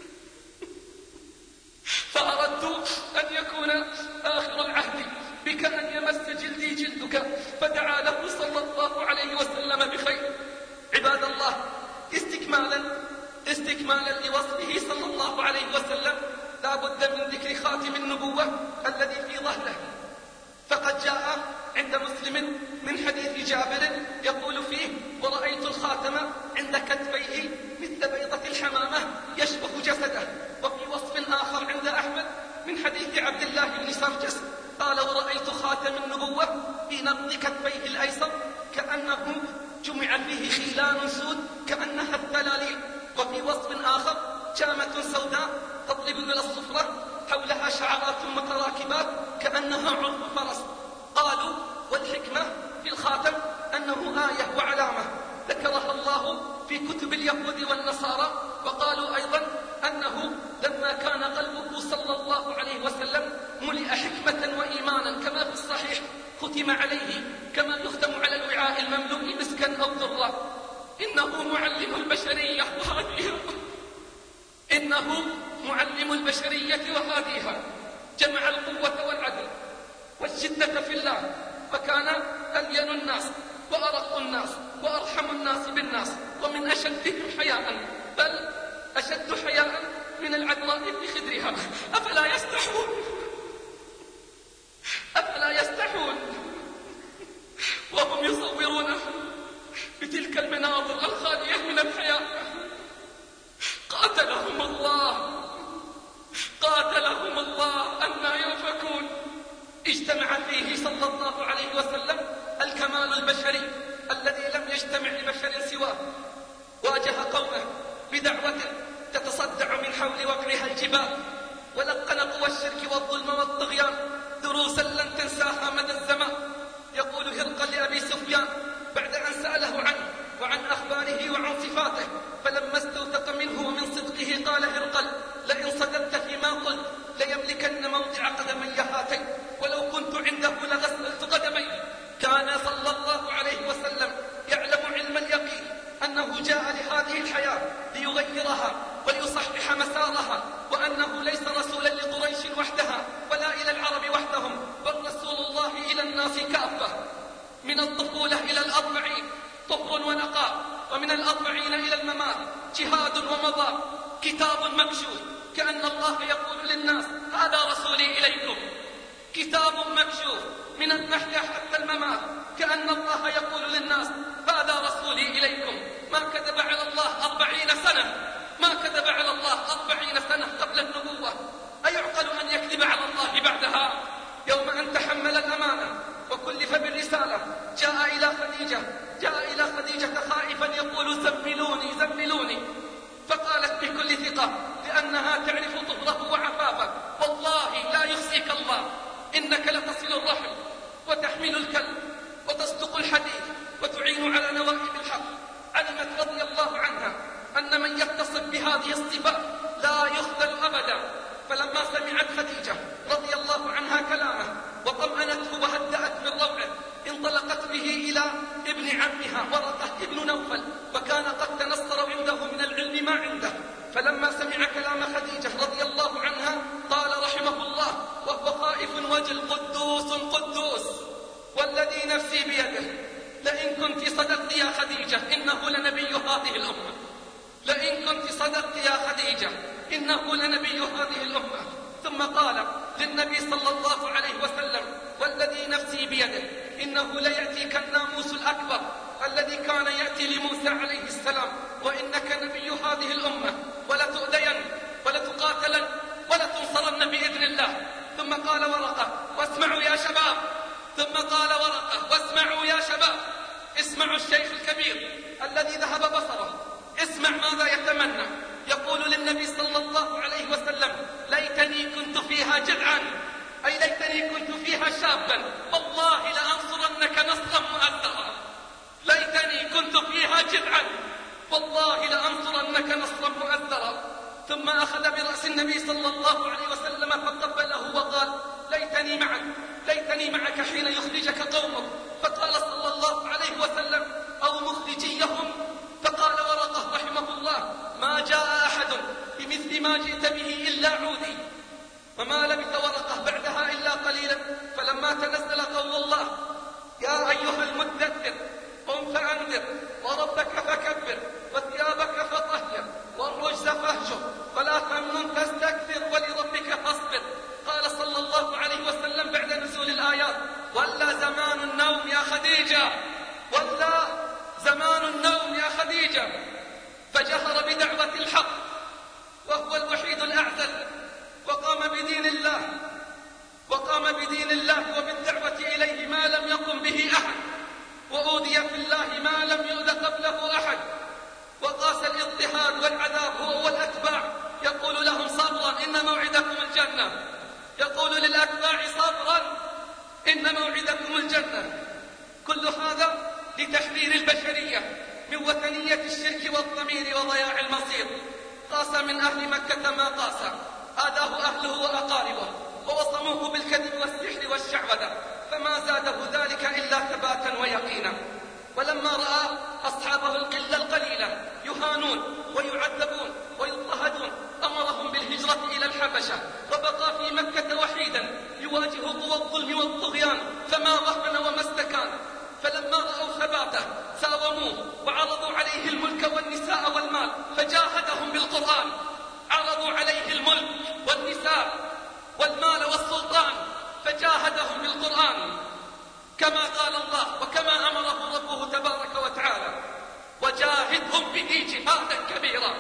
مسلم من حديث جابر يقول فيه: ورأيت الخاتم عند كتفيه مثل بيضة الحمامة يشبه جسده. وفي وصف آخر عند أحمد من حديث عبد الله بن سرجس قال: ورأيت خاتم النبوة في نبض كتفيه الأيسر كأنه جمع فيه خيلان سود كأنها الثلاليل. وفي وصف آخر: جامة سوداء تضرب إلى الصفرة حولها شعرات متراكبات كأنها عرف فرس. قالوا: والحكمة في الخاتم أنه آية وعلامة ذكرها الله في كتب اليهود والنصارى. وقالوا أيضا أنه لما كان قلبه صلى الله عليه وسلم ملئ حكمة وإيمانا كما في الصحيح ختم عليه كما يختم على الوعاء المملوء مسكا أو ذرة. إنه معلم البشرية وهاديها إنه معلم البشرية وهاديها جمع القوة والعدل والشدة في الله، فكان ألين الناس وأرق الناس وأرحم الناس بالناس ومن أشدهم حياء، بل أشد حياء من العذراء في خدرها. أفلا يستحون أفلا يستحون وهم يصورونه بتلك المناظر الخالية من الحياء. قاتلهم الله قاتلهم الله أنى يؤفكون. اجتمع فيه صلى الله عليه وسلم الكمال البشري الذي لم يجتمع لبشر سواه. واجه قومه بدعوة تتصدع من حول وقعها الجبال، ولقن قوى الشرك والظلم والطغيان دروسا لن تنساها مدى الزمان. يقول هرقل لأبي سفيان بعد أن سأله عنه وعن أخباره وعن صفاته، فلما استوثق منه ومن صدقه قال هرقل: لئن صدقت فيما قلت ليملكن موضع قدمي هاتين، ولو كنت عنده لغسلت قدمي. كان صلى الله عليه وسلم يعلم علم اليقين أنه جاء لهذه الحياة ليغيرها وليصحح مسارها، وأنه ليس رسولا لقريش وحدها ولا إلى العرب وحدهم، بل رسول الله إلى الناس كافة. من الطفولة إلى الأربعين طهر ونقاء، ومن الأربعين إلى الممات جهاد ومضى، كتاب مكشوف كأن الله يقول للناس: هذا رسولي إليكم. كتاب مكشوف من المحيا حتى الممات كأن الله يقول للناس: هذا رسولي إليكم. ما كذب على الله أربعين سنة ما كذب على الله أربعين سنة قبل النبوة. أيعقل أن يكذب على الله بعدها؟ يوم أن تحمل الأمانة وكلف بالرسالة جاء إلى خديجة جاء إلى خديجة خائفا يقول: زملوني زملوني، فقالت بكل ثقة لأنها تعرف طهره وعفافه: والله لا يخزيك الله، إنك لتصل الرحم وتحمل الكلب وتصدق الحديث وتعين على نوائب الحق. علمت رضي الله عنها أن من يتصف بهذه الصفات لا يخذل أبدا. فلما سمعت خديجة رضي الله عنها كلامه وطمأنته وهدأت من روعه، انطلقت به إلى ابن عمها ورقة ابن نوفل، وكان قد تنصر عنده من العلم ما عنده. فلما سمع كلام خديجة رضي الله عنها قال رحمه الله وهو خائف وجل: قدوس قدوس والذي نفسي بيده، لئن كنت صدقت يا خديجة إنه لنبي هذه الأمة. لئن كنت صدقت يا خديجة إنه لنبي هذه الأمة. ثم قال للنبي صلى الله عليه وسلم: والذي نفسي بيده إنه ليأتيك الناموس الأكبر الذي كان يأتي لموسى عليه السلام، وإنك نبي هذه الأمة، ولتؤذين ولتقاتلن ولتنصرن بإذن الله. ثم قال ورقة: واسمعوا يا شباب. ثم قال ورقة: واسمعوا يا شباب، اسمعوا الشيخ الكبير الذي ذهب بصره، اسمع ماذا يتمنى. يقول للنبي صلى الله عليه وسلم: ليتني كنت فيها جدعا، أي ليتني كنت فيها شابا، والله لأنصرنك نصرا مؤثرا. ليتني كنت فيها جدعا، والله لأنصرنك نصرا مؤثرا. ثم أخذ برأس النبي صلى الله عليه وسلم فقبله وقال: ليتني معك ليتني معك حين يخرجك قومك. فقال صلى الله عليه وسلم: أو مخرجيهم. فقال ورقة رحمه الله: ما جاء أحد بمثل ما جئت به إلا عودي. وما لبث ورقة بعدها إلا قليلا، فلما تنزل قول الله: يا أيها المدثر قم فأنذر وربك فكبر وثيابك فطهر والرجز فاهجر ولا تمنن تستكثر ولربك فاصبر. قال صلى الله عليه وسلم بعد نزول الآيات: ولا زمان النوم يا خديجة، ولا زمان النوم يا خديجة. فجهر بدعوة الحق وهو الوحيد الأعزل، وقام بدين الله وقام بدين الله وبالدعوة إليه ما لم يقم به أحد، وأوذي في الله ما لم يؤذ قبله أحد، وقاس الاضطهاد والعذاب هو والأتباع، يقول لهم صبرا إن موعدكم الجنة، يقول للأتباع صبرا إن موعدكم الجنة. كل هذا لتحرير البشرية من وثنية الشرك والضمير وضياع المصير. قاس من أهل مكة ما قاس، آذاه أهله وأقاربه، ووصموه بالكذب والسحر والشعوذة، فما زاده ذلك إلا ثباتا ويقينا. ولما رأى أصحابه القلة القليلة يهانون ويعذبون ويضطهدون أمرهم بالهجرة إلى الحبشة، وبقى في مكة وحيدا يواجه قوى الظلم والطغيان، فما وهن وما استكان. فلما رأوا ثباته ساوموه وعرضوا عليه الملك والنساء والمال، فجاهدهم بالقرآن. عرضوا عليه الملك والنساء والمال والسلطان، فجاهدهم بالقرآن كما قال الله وكما أمره ربه تبارك وتعالى: وجاهدهم به جهادا كبيرا.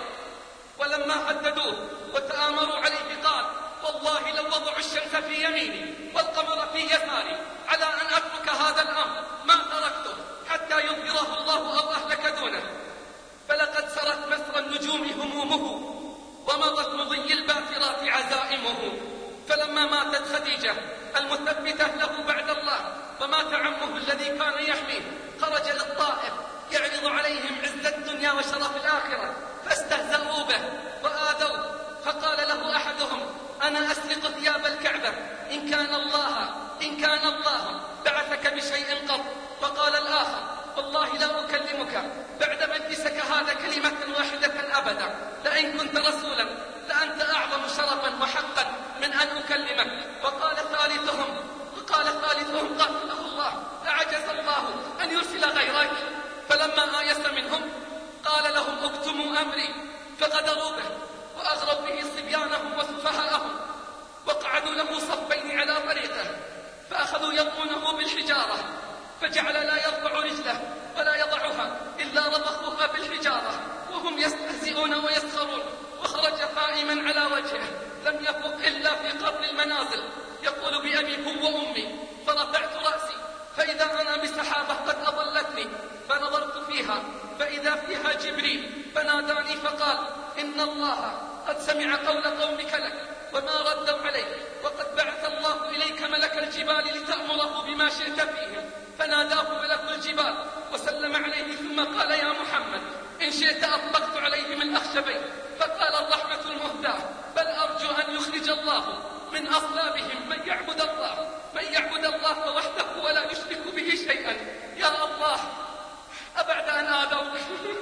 ولما هددوه وتآمروا عليه قال: والله لو وضعوا الشمس في يميني والقمر في يساري على أن أترك هذا الأمر ما تركته حتى يظهره الله أو أهلك دونه. فلقد سرت مسر النجوم همومه، ومضت مضي الباثرات عزائمه. فلما ماتت خديجة المثبتة له بعد الله، ومات عمه الذي كان يحميه، خرج للطائف يعرض عليهم عز الدنيا وشرف الآخرة، فاستهزأوا به وآذوه. فقال له أحدهم: أنا أسرق ثياب الكعبة إن كان الله إن كان الله بعثك بشيء قط. وقال الآخر: والله لا أكلمك بعد مجلسك هذا كلمة واحدة أبدا، لئن كنت رسولا لأنت أعظم شرفا وحقا من أن أكلمك. وقال ثالثهم وقال ثالثهم قاتله الله أعجز الله أن يرسل غيرك. فلما آيس منهم قال لهم: اكتموا أمري. فغدروا به وأغروا به صبيانهم وسفهاءهم، وقعدوا له صفين على طريقه، فأخذوا يرمونه بالحجارة، فجعل لا يرفع رجله ولا يضعها إلا رضخوها بالحجارة، وهم يستهزئون ويسخرون. وخرج قائما على وجهه لم يفق إلا في قرن المنازل، يقول: بأبي هو وأمي. فرفعت رأسي فإذا أنا بسحابة قد أضلتني، فنظرت فيها فإذا فيها جبريل، فناداني فقال: إن الله قد سمع قول قومك لك وما ردوا عليك، وقد بعث الله إليك ملك الجبال لتأمره بما شئت فيهم. فناداه ملك الجبال وسلم عليه، ثم قال: يا محمد إن شئت أطبقت عليهم الأخشبين. فقال الرحمة المهداة: بل أرجو أن يخرج الله من أصلابهم من يعبد الله من يعبد الله وحده ولا يشرك به شيئا. يا الله، أبعد أن آذوك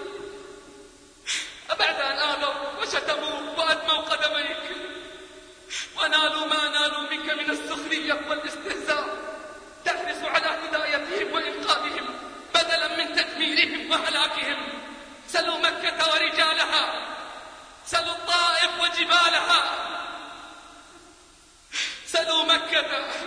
أبعد أن آذوك وشتموا وأدموا قدميك ونالوا ما نالوا منك من السخرية والاستهزاء، تحرص على هدايتهم وإنقاذهم بدلا من تدميرهم وهلاكهم. سلوا مكة ورجالها، سلوا الطائف وجبالها، سلوا مكة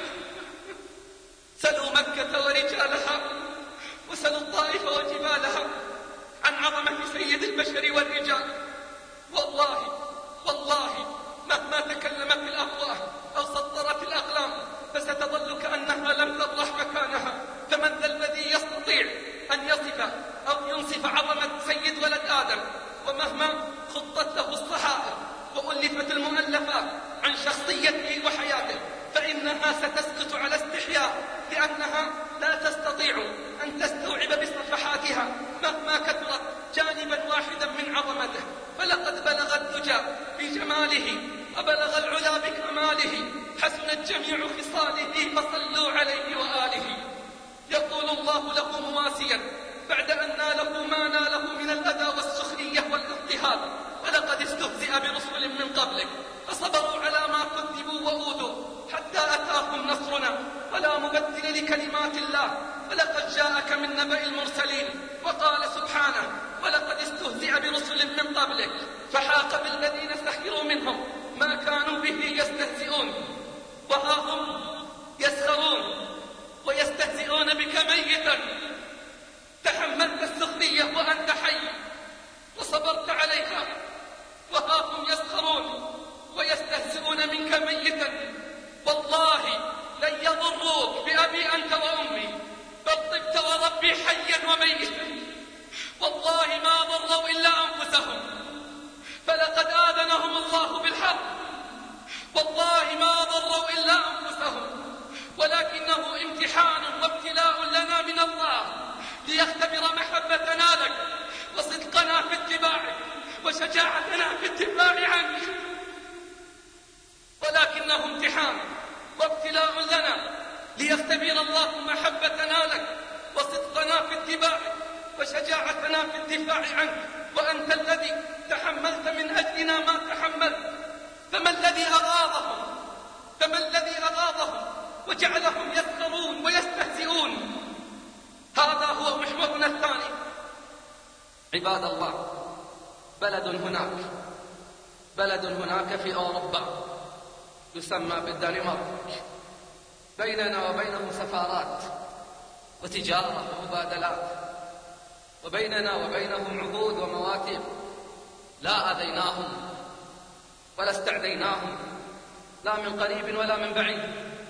سلوا مكة ورجالها، وسلوا الطائف وجبالها عن عظمة سيد البشر والرجال. والله والله مهما تكلمت الأفواه أو سطرت الأقلام فستظل كأنها لم تطرح مكانها. فمن ذا الذي يستطيع أن يصف أو ينصف عظمة سيد ولد آدم؟ ومهما خطت له الصحائف وألفت المؤلفات عن شخصيته وحياته، فإنها ستسقط على استحياء، لأنها لا تستطيع أن تستوعب بصفحاتها مهما كثرت جانبا واحدا من عظمته. فلقد بلغ الدجى بجماله وبلغ العلا بكماله، حسنت جميع خصاله فصلوا عليه وآله. يقول الله له مواسيا بعد أن ناله ما ناله من الأذى والسخرية والاضطهاد: ولقد استهزئ برسل من قبلك فصبروا على ما كذبوا وأوذوا حتى أتاهم نصرنا ولا مبدل لكلمات الله، ولقد جاءك من نبأ المرسلين. وقال سبحانه: ولقد استهزئ برسل من قبلك فحاق بالذين سخروا منهم ما كانوا به يستهزئون. وها هم يسخرون ويستهزئون بك ميتا ليختبر محبتنا لك وصدقنا في اتباعك وشجاعتنا في الدفاع عنك، ولكنه امتحان وابتلاء لنا ليختبر الله محبتنا لك وصدقنا في اتباعك وشجاعتنا في الدفاع عنك. وأنت الذي تحملت من أجلنا ما تحملت، فما الذي أغاظهم فما الذي أغاظهم وجعلهم يسخرون ويستهزئون؟ هذا هو محورنا الثاني. عباد الله، بلد هناك بلد هناك في أوروبا يسمى بالدنمارك، بيننا وبينه سفارات وتجارة ومبادلات، وبيننا وبينهم عهود ومواثيق. لا أذيناهم ولا استعديناهم، لا من قريب ولا من بعيد،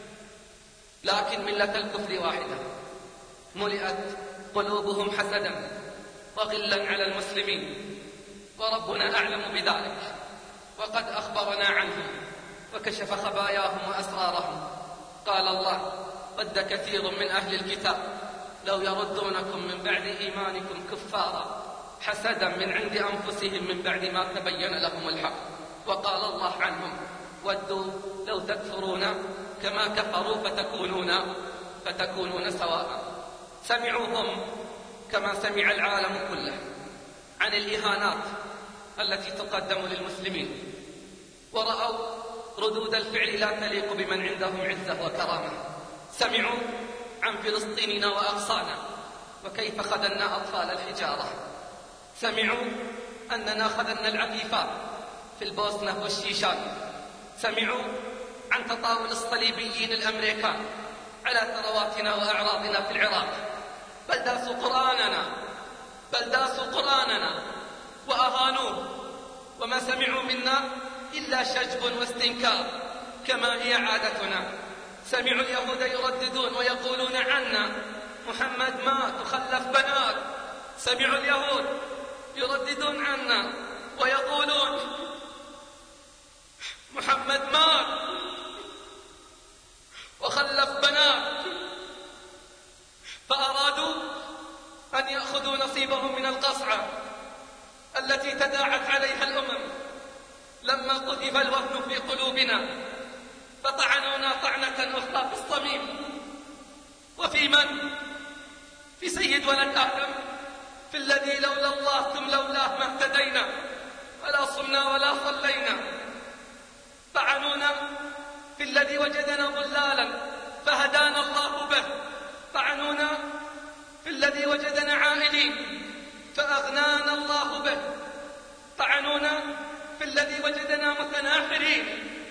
لكن ملة الكفر واحدة، ملئت قلوبهم حسدا وغلا على المسلمين، وربنا أعلم بذلك، وقد أخبرنا عنهم وكشف خباياهم وأسرارهم. قال الله: ود كثير من أهل الكتاب لو يردونكم من بعد إيمانكم كفارا حسدا من عند أنفسهم من بعد ما تبين لهم الحق. وقال الله عنهم: ودوا لو تكفرون كما كفروا فتكونون فتكونون سواء. سمعوهم كما سمع العالم كله عن الإهانات التي تقدم للمسلمين، ورأوا ردود الفعل لا تليق بمن عندهم عزة وكرامة. سمعوا عن فلسطيننا وأقصانا وكيف خذلنا أطفال الحجارة. سمعوا أننا خذلنا العفيفات في البوسنة والشيشان. سمعوا عن تطاول الصليبيين الأمريكان على ثرواتنا وأعراضنا في العراق. بل داسوا قرآننا بل داسوا قرآننا وأهانوه، وما سمعوا منا إلا شجب واستنكار كما هي عادتنا. سمعوا اليهود يرددون ويقولون عنا: محمد مات وخلف بنات. سمعوا اليهود يرددون عنا ويقولون: محمد مات وخلف بنات. فأرادوا أن يأخذوا نصيبهم من القصعة التي تداعت عليها الأمم لما قذف الوهن في قلوبنا، فطعنونا طعنة أخرى في الصميم. وفي من؟ في سيد ولد آدم، في الذي لولا الله ثم لولاه ما اهتدينا ولا صمنا ولا صلينا. طعنونا في الذي وجدنا ضلالا فهدانا الله به. طعنونا في الذي وجدنا عائلين فأغنانا الله به. طعنونا في الذي وجدنا متناحرين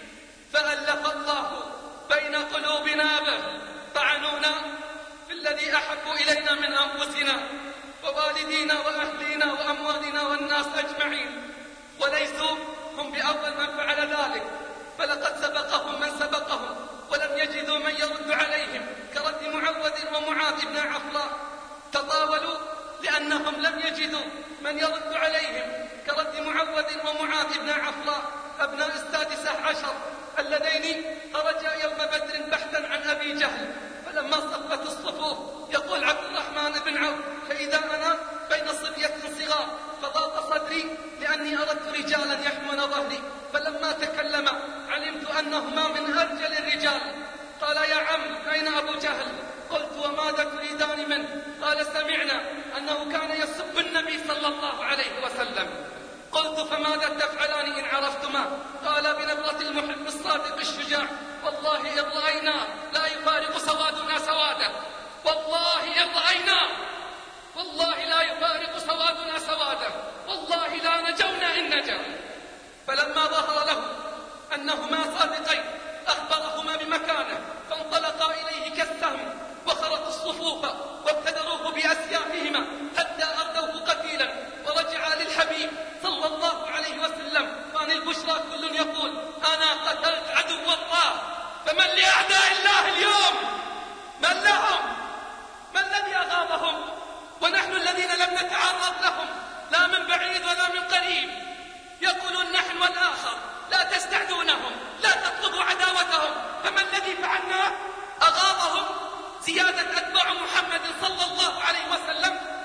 فألف الله بين قلوبنا به. طعنونا في الذي أحب إلينا من أنفسنا ووالدينا وأهلينا وأموالنا والناس أجمعين، وليسوا هم بأول من فعل ذلك، فلقد سبقهم من سبقهم ولم يجدوا من يرد عليهم كرد معوذ ومعاذ بن عفراء. تطاولوا لأنهم لم يجدوا من يرد عليهم كرد معوذ ومعاذ بن عفراء أبناء السادسة عشر اللذين خرجا يوم بدر بحثا عن أبي جهل. فلما صفت الصفوف يقول عبد الرحمن بن عوف: فإذا أنا بين صبية صغار فضاق صدري لأني أردت رجالا يحمون ظهري، فلما تكلم علمت أنهما من أرجل الرجال. قال: يا عم، أين أبو جهل؟ قلت: وماذا تريدان منه؟ قال: سمعنا أنه كان يسب النبي صلى الله عليه وسلم. قلت: فماذا تفعلان إن عرفتما؟ قال بنبرة المحب الصادق الشجاع: والله إن رأينا لا يفارق سوادنا سواده. والله إن رأينا والله لا يفارق سوادنا سواده. والله لا نجونا إن نجا. فلما ظهر له أنهما صادقين أخبرهما بمكانه، فانطلقا إليه كالسهم وخرقوا الصفوف وابتدروه بأسيافهما حتى أردوه قتيلا، ورجعا للحبيب صلى الله عليه وسلم وعن البشرى كل يقول: أنا قتلت عدو الله. فمن لأعداء الله اليوم؟ من لهم؟ ما الذي أغاظهم؟ ونحن الذين لم نتعرض لهم لا من بعيد ولا من قريب يقولون نحن والآخر: لا تستعدونهم، لا تطلبوا عداوتهم. فما الذي فعلناه؟ أغاظهم زيادة أتباع محمد صلى الله عليه وسلم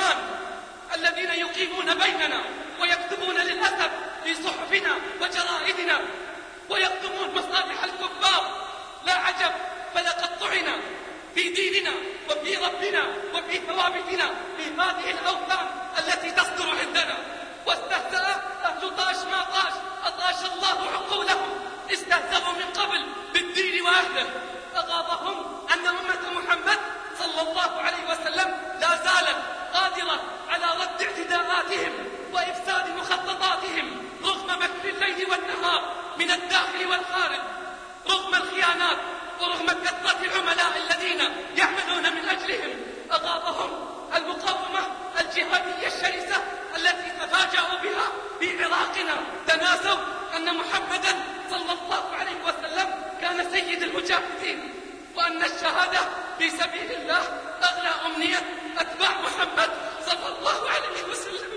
الإخوان الذين يقيمون بيننا ويكتبون للأسف في صحفنا وجرائدنا ويكتمون مصالح الكفار. لا عجب، فلقد طعنا في ديننا وفي ربنا وفي ثوابتنا في هذه الأوثان التي تصدر عندنا. واستهزأ أهل طاش ما طاش أطاش الله عقولهم، استهزأوا من قبل بالدين وأهله. أغاظهم أن أمة محمد صلى الله عليه وسلم لا زالت قادرة على رد اعتداءاتهم وإفساد مخططاتهم رغم مكر الليل والنهار من الداخل والخارج، رغم الخيانات ورغم كثرة العملاء الذين يعملون من أجلهم. أغاظهم المقاومة الجهادية الشرسة التي تفاجأوا بها في عراقنا. تناسوا أن محمدا صلى الله عليه وسلم كان سيد المجاهدين، وأن الشهادة في سبيل الله أغلى أمنية أتباع محمد صلى الله عليه وسلم.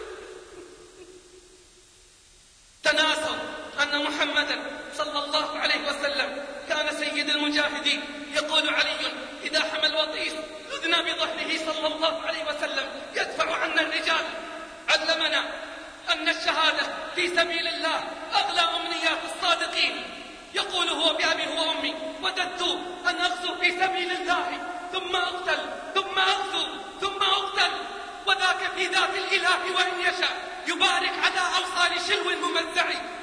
تناسوا أن محمدا صلى الله عليه وسلم كان سيد المجاهدين. يقول علي: إذا حمى الوطيس خذنا بظهره صلى الله عليه وسلم يدفع عنا الرجال. علمنا أن الشهادة في سبيل الله أغلى أمنيات الصادقين. يقول هو بأبي وأمي: وددت أن أغزو في سبيل الله ثم أقتل ثم أغزو ثم أقتل، وذاك في ذات الإله وإن يشاء يبارك على أوصال شلو ممزع.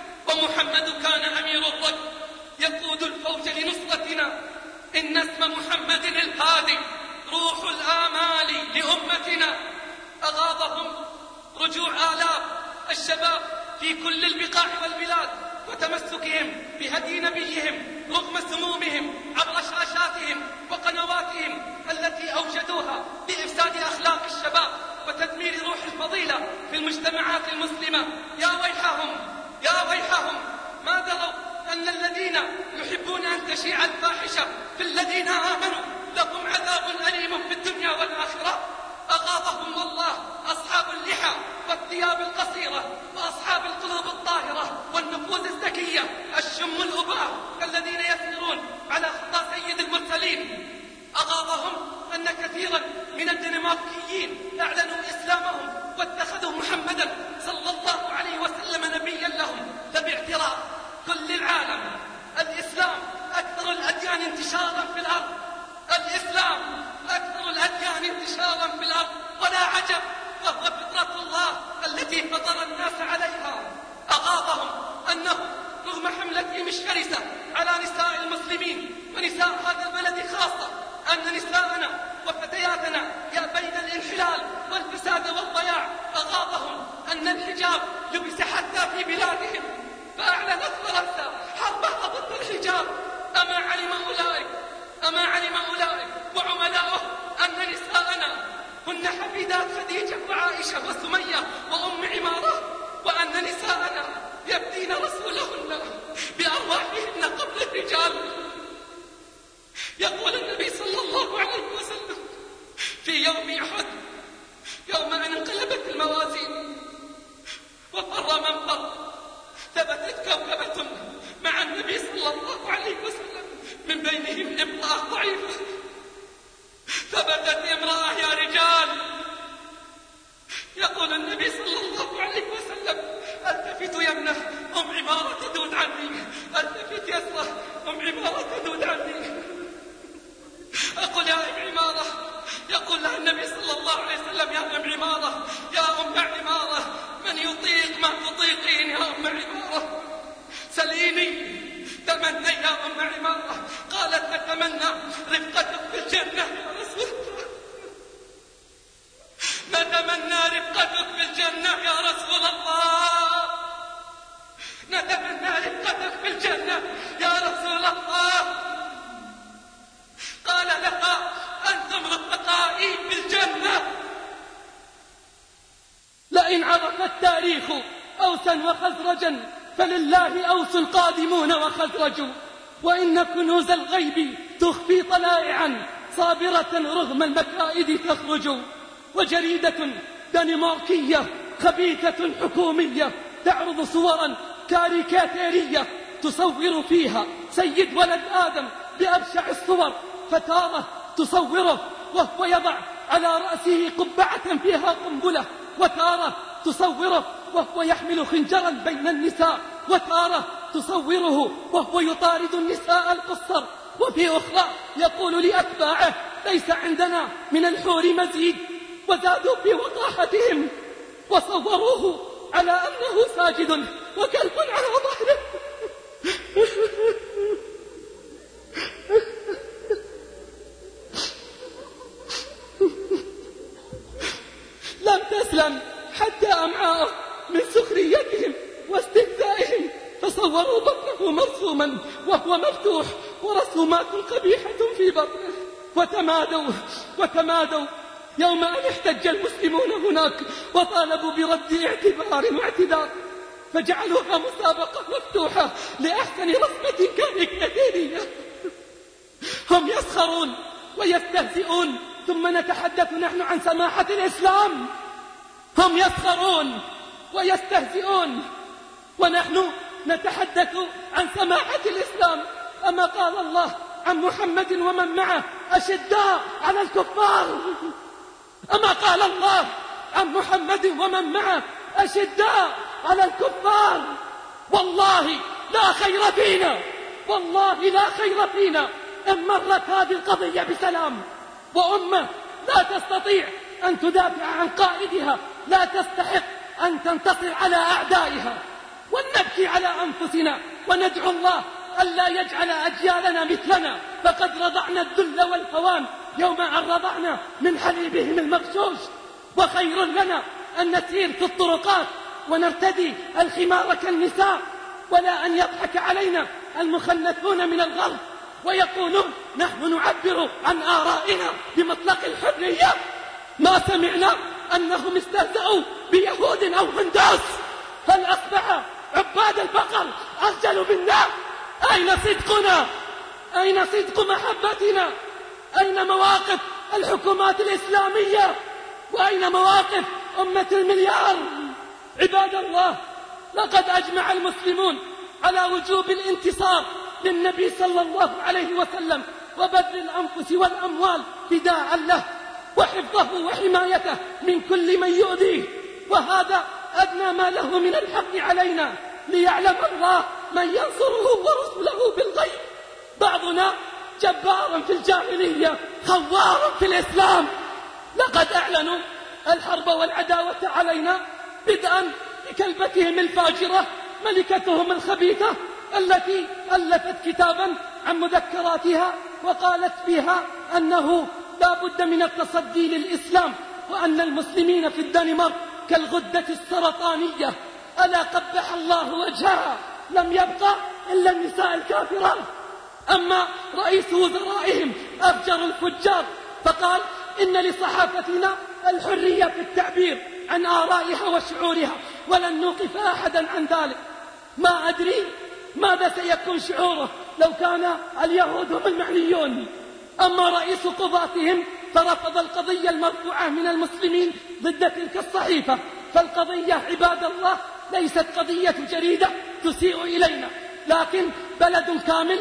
ومحمد كان أمير الركب يقود الفوج لنصرتنا. إن اسم محمد الهادي روح الآمال لأمتنا. أغاظهم رجوع آلاف الشباب في كل البقاع والبلاد وتمسكهم بهدي نبيهم رغم سمومهم عبر شاشاتهم وقنواتهم التي أوجدوها بإفساد أخلاق الشباب وتدمير روح الفضيلة في المجتمعات المسلمة. يا ويحهم يا ويحهم، ما دروا أن الذين يحبون أن تشيع الفاحشة في الذين آمنوا لهم عذاب أليم في الدنيا والآخرة. أغاظهم والله أصحاب اللحى والثياب القصيرة وأصحاب القلوب الطاهرة والنفوذ الزكية الشم الأباء الذين يسيرون على خطى سيد المرسلين. أغاظهم أن كثيرا من الدنماركيين أعلنوا إسلامهم واتخذوا محمدا صلى الله عليه وسلم نبيا لهم. فباعتراف كل العالم الإسلام أكثر الأديان انتشارا في الأرض. الإسلام أكثر الأديان انتشارا في الأرض، ولا عجب، وهو فطرة الله التي فطر الناس عليها. أغاظهم أنه رغم حملتهم الشرسة على نساء المسلمين ونساء هذا البلد خاصة، أن نساءنا وفتياتنا يا بين الانحلال والفساد والضياع. أغاظهم أن الحجاب لبس حتى في بلادهم، فأعلنت فرنسا حربها ضد الحجاب. أما علم أولئك أما علم أولئك وعملاؤه أن نساءنا هن حفيدات خديجة وعائشة وسمية وأم عمارة، وأن نساءنا يبدين رسولهن بأرواحهن قبل الرجال. يقول النبي صلى الله عليه وسلم في يوم أحد، يوم أن انقلبت الموازين وفر من فر، ثبتت كوكبة مع النبي صلى الله عليه وسلم، من بينهم امرأة ضعيفة. ثبتت امرأة يا رجال. يقول النبي صلى الله عليه وسلم: التفت يا ابنه، أم عمارة تدود عني، التفت يسرى، أم عمارة تدود عني. أقول يا أم عمارة، يقول لها النبي صلى الله عليه وسلم: يا أم عمارة، يا أم عمارة، من يطيق ما تطيقين يا أم عمارة؟ سليني، تمنى يا أم عمارة. قالت: نتمنى رفقتك في الجنة يا رسول الله، نتمنى رفقتك في الجنة يا رسول الله، نتمنى رفقتك في الجنة يا رسول الله. قال لها: أنتم رفقائي في الجنة. لئن عرف التاريخ أوسا وخزرجا فلله أوس القادمون وخزرج، وإن كنوز الغيب تخفي طلائعا صابرة رغم المكائد تخرج. وجريدة دنماركية خبيثة حكومية تعرض صورا كاريكاتيرية تصور فيها سيد ولد آدم بأبشع الصور، فتارة تصوره وهو يضع على رأسه قبعة فيها قنبلة، وتارة تصوره وهو يحمل خنجرا بين النساء، وتارة تصوره وهو يطارد النساء القصر، وفي أخرى يقول لأتباعه ليس عندنا من الحور مزيد، وزادوا في وقاحتهم وصوروه على أنه ساجد وكلب على ظهره. لم تسلم حتى أمعاءه من سخريتهم واستهزائهم، فصوروا بطنه مرسوما وهو مفتوح ورسومات قبيحة في بطنه، وتمادوا وتمادوا يوم أن احتج المسلمون هناك وطالبوا برد اعتبار واعتذار، فجعلوها مسابقة مفتوحة لأحسن رسمة كاريكاتيرية. هم يسخرون ويستهزئون، ثم نتحدث نحن عن سماحة الإسلام. هم يسخرون ويستهزئون ونحن نتحدث عن سماحة الإسلام. أما قال الله عن محمد ومن معه أشداء على الكفار، أما قال الله عن محمد ومن معه أشداء على الكفار. والله لا خير فينا، والله لا خير فينا إن مرت هذه القضية بسلام، وأمة لا تستطيع أن تدافع عن قائدها لا تستحق أن تنتصر على أعدائها. ولنبكي على أنفسنا وندعو الله ألا يجعل أجيالنا مثلنا، فقد رضعنا الذل والهوان يوم أن رضعنا من حليبهم المغشوش. وخير لنا أن نسير في الطرقات ونرتدي الخمار كالنساء، ولا أن يضحك علينا المخنثون من الغرب ويقولون نحن نعبر عن آرائنا بمطلق الحرية. ما سمعنا أنهم استهزأوا بيهود أو هندوس. هل أصبح عباد البقر أرجل منا؟ أين صدقنا؟ أين صدق محبتنا؟ أين مواقف الحكومات الإسلامية؟ وأين مواقف أمة المليار؟ عباد الله، لقد أجمع المسلمون على وجوب الانتصار للنبي صلى الله عليه وسلم وبذل الأنفس والأموال فداء له، وحفظه وحمايته من كل من يؤذيه، وهذا أدنى ما له من الحق علينا، ليعلم الله من ينصره ورسله بالغيب. بعضنا جبار في الجاهلية خوار في الإسلام. لقد أعلنوا الحرب والعداوة علينا، بدءا بكلبتهم الفاجرة ملكتهم الخبيثة التي ألفت كتابا عن مذكراتها وقالت فيها أنه لا بد من التصدي للإسلام، وأن المسلمين في الدنمارك كالغدة السرطانية. ألا قبح الله وجهها، لم يبقى إلا النساء الكافرات. أما رئيس وزرائهم أفجر الفجار فقال إن لصحافتنا الحرية في التعبير عن آرائها وشعورها ولن نوقف أحدا عن ذلك. ما أدري ماذا سيكون شعوره لو كان اليهود هم المعنيون. أما رئيس قضاتهم فرفض القضية المرفوعة من المسلمين ضد تلك الصحيفة. فالقضية عباد الله ليست قضية جريدة تسيء إلينا، لكن بلد كامل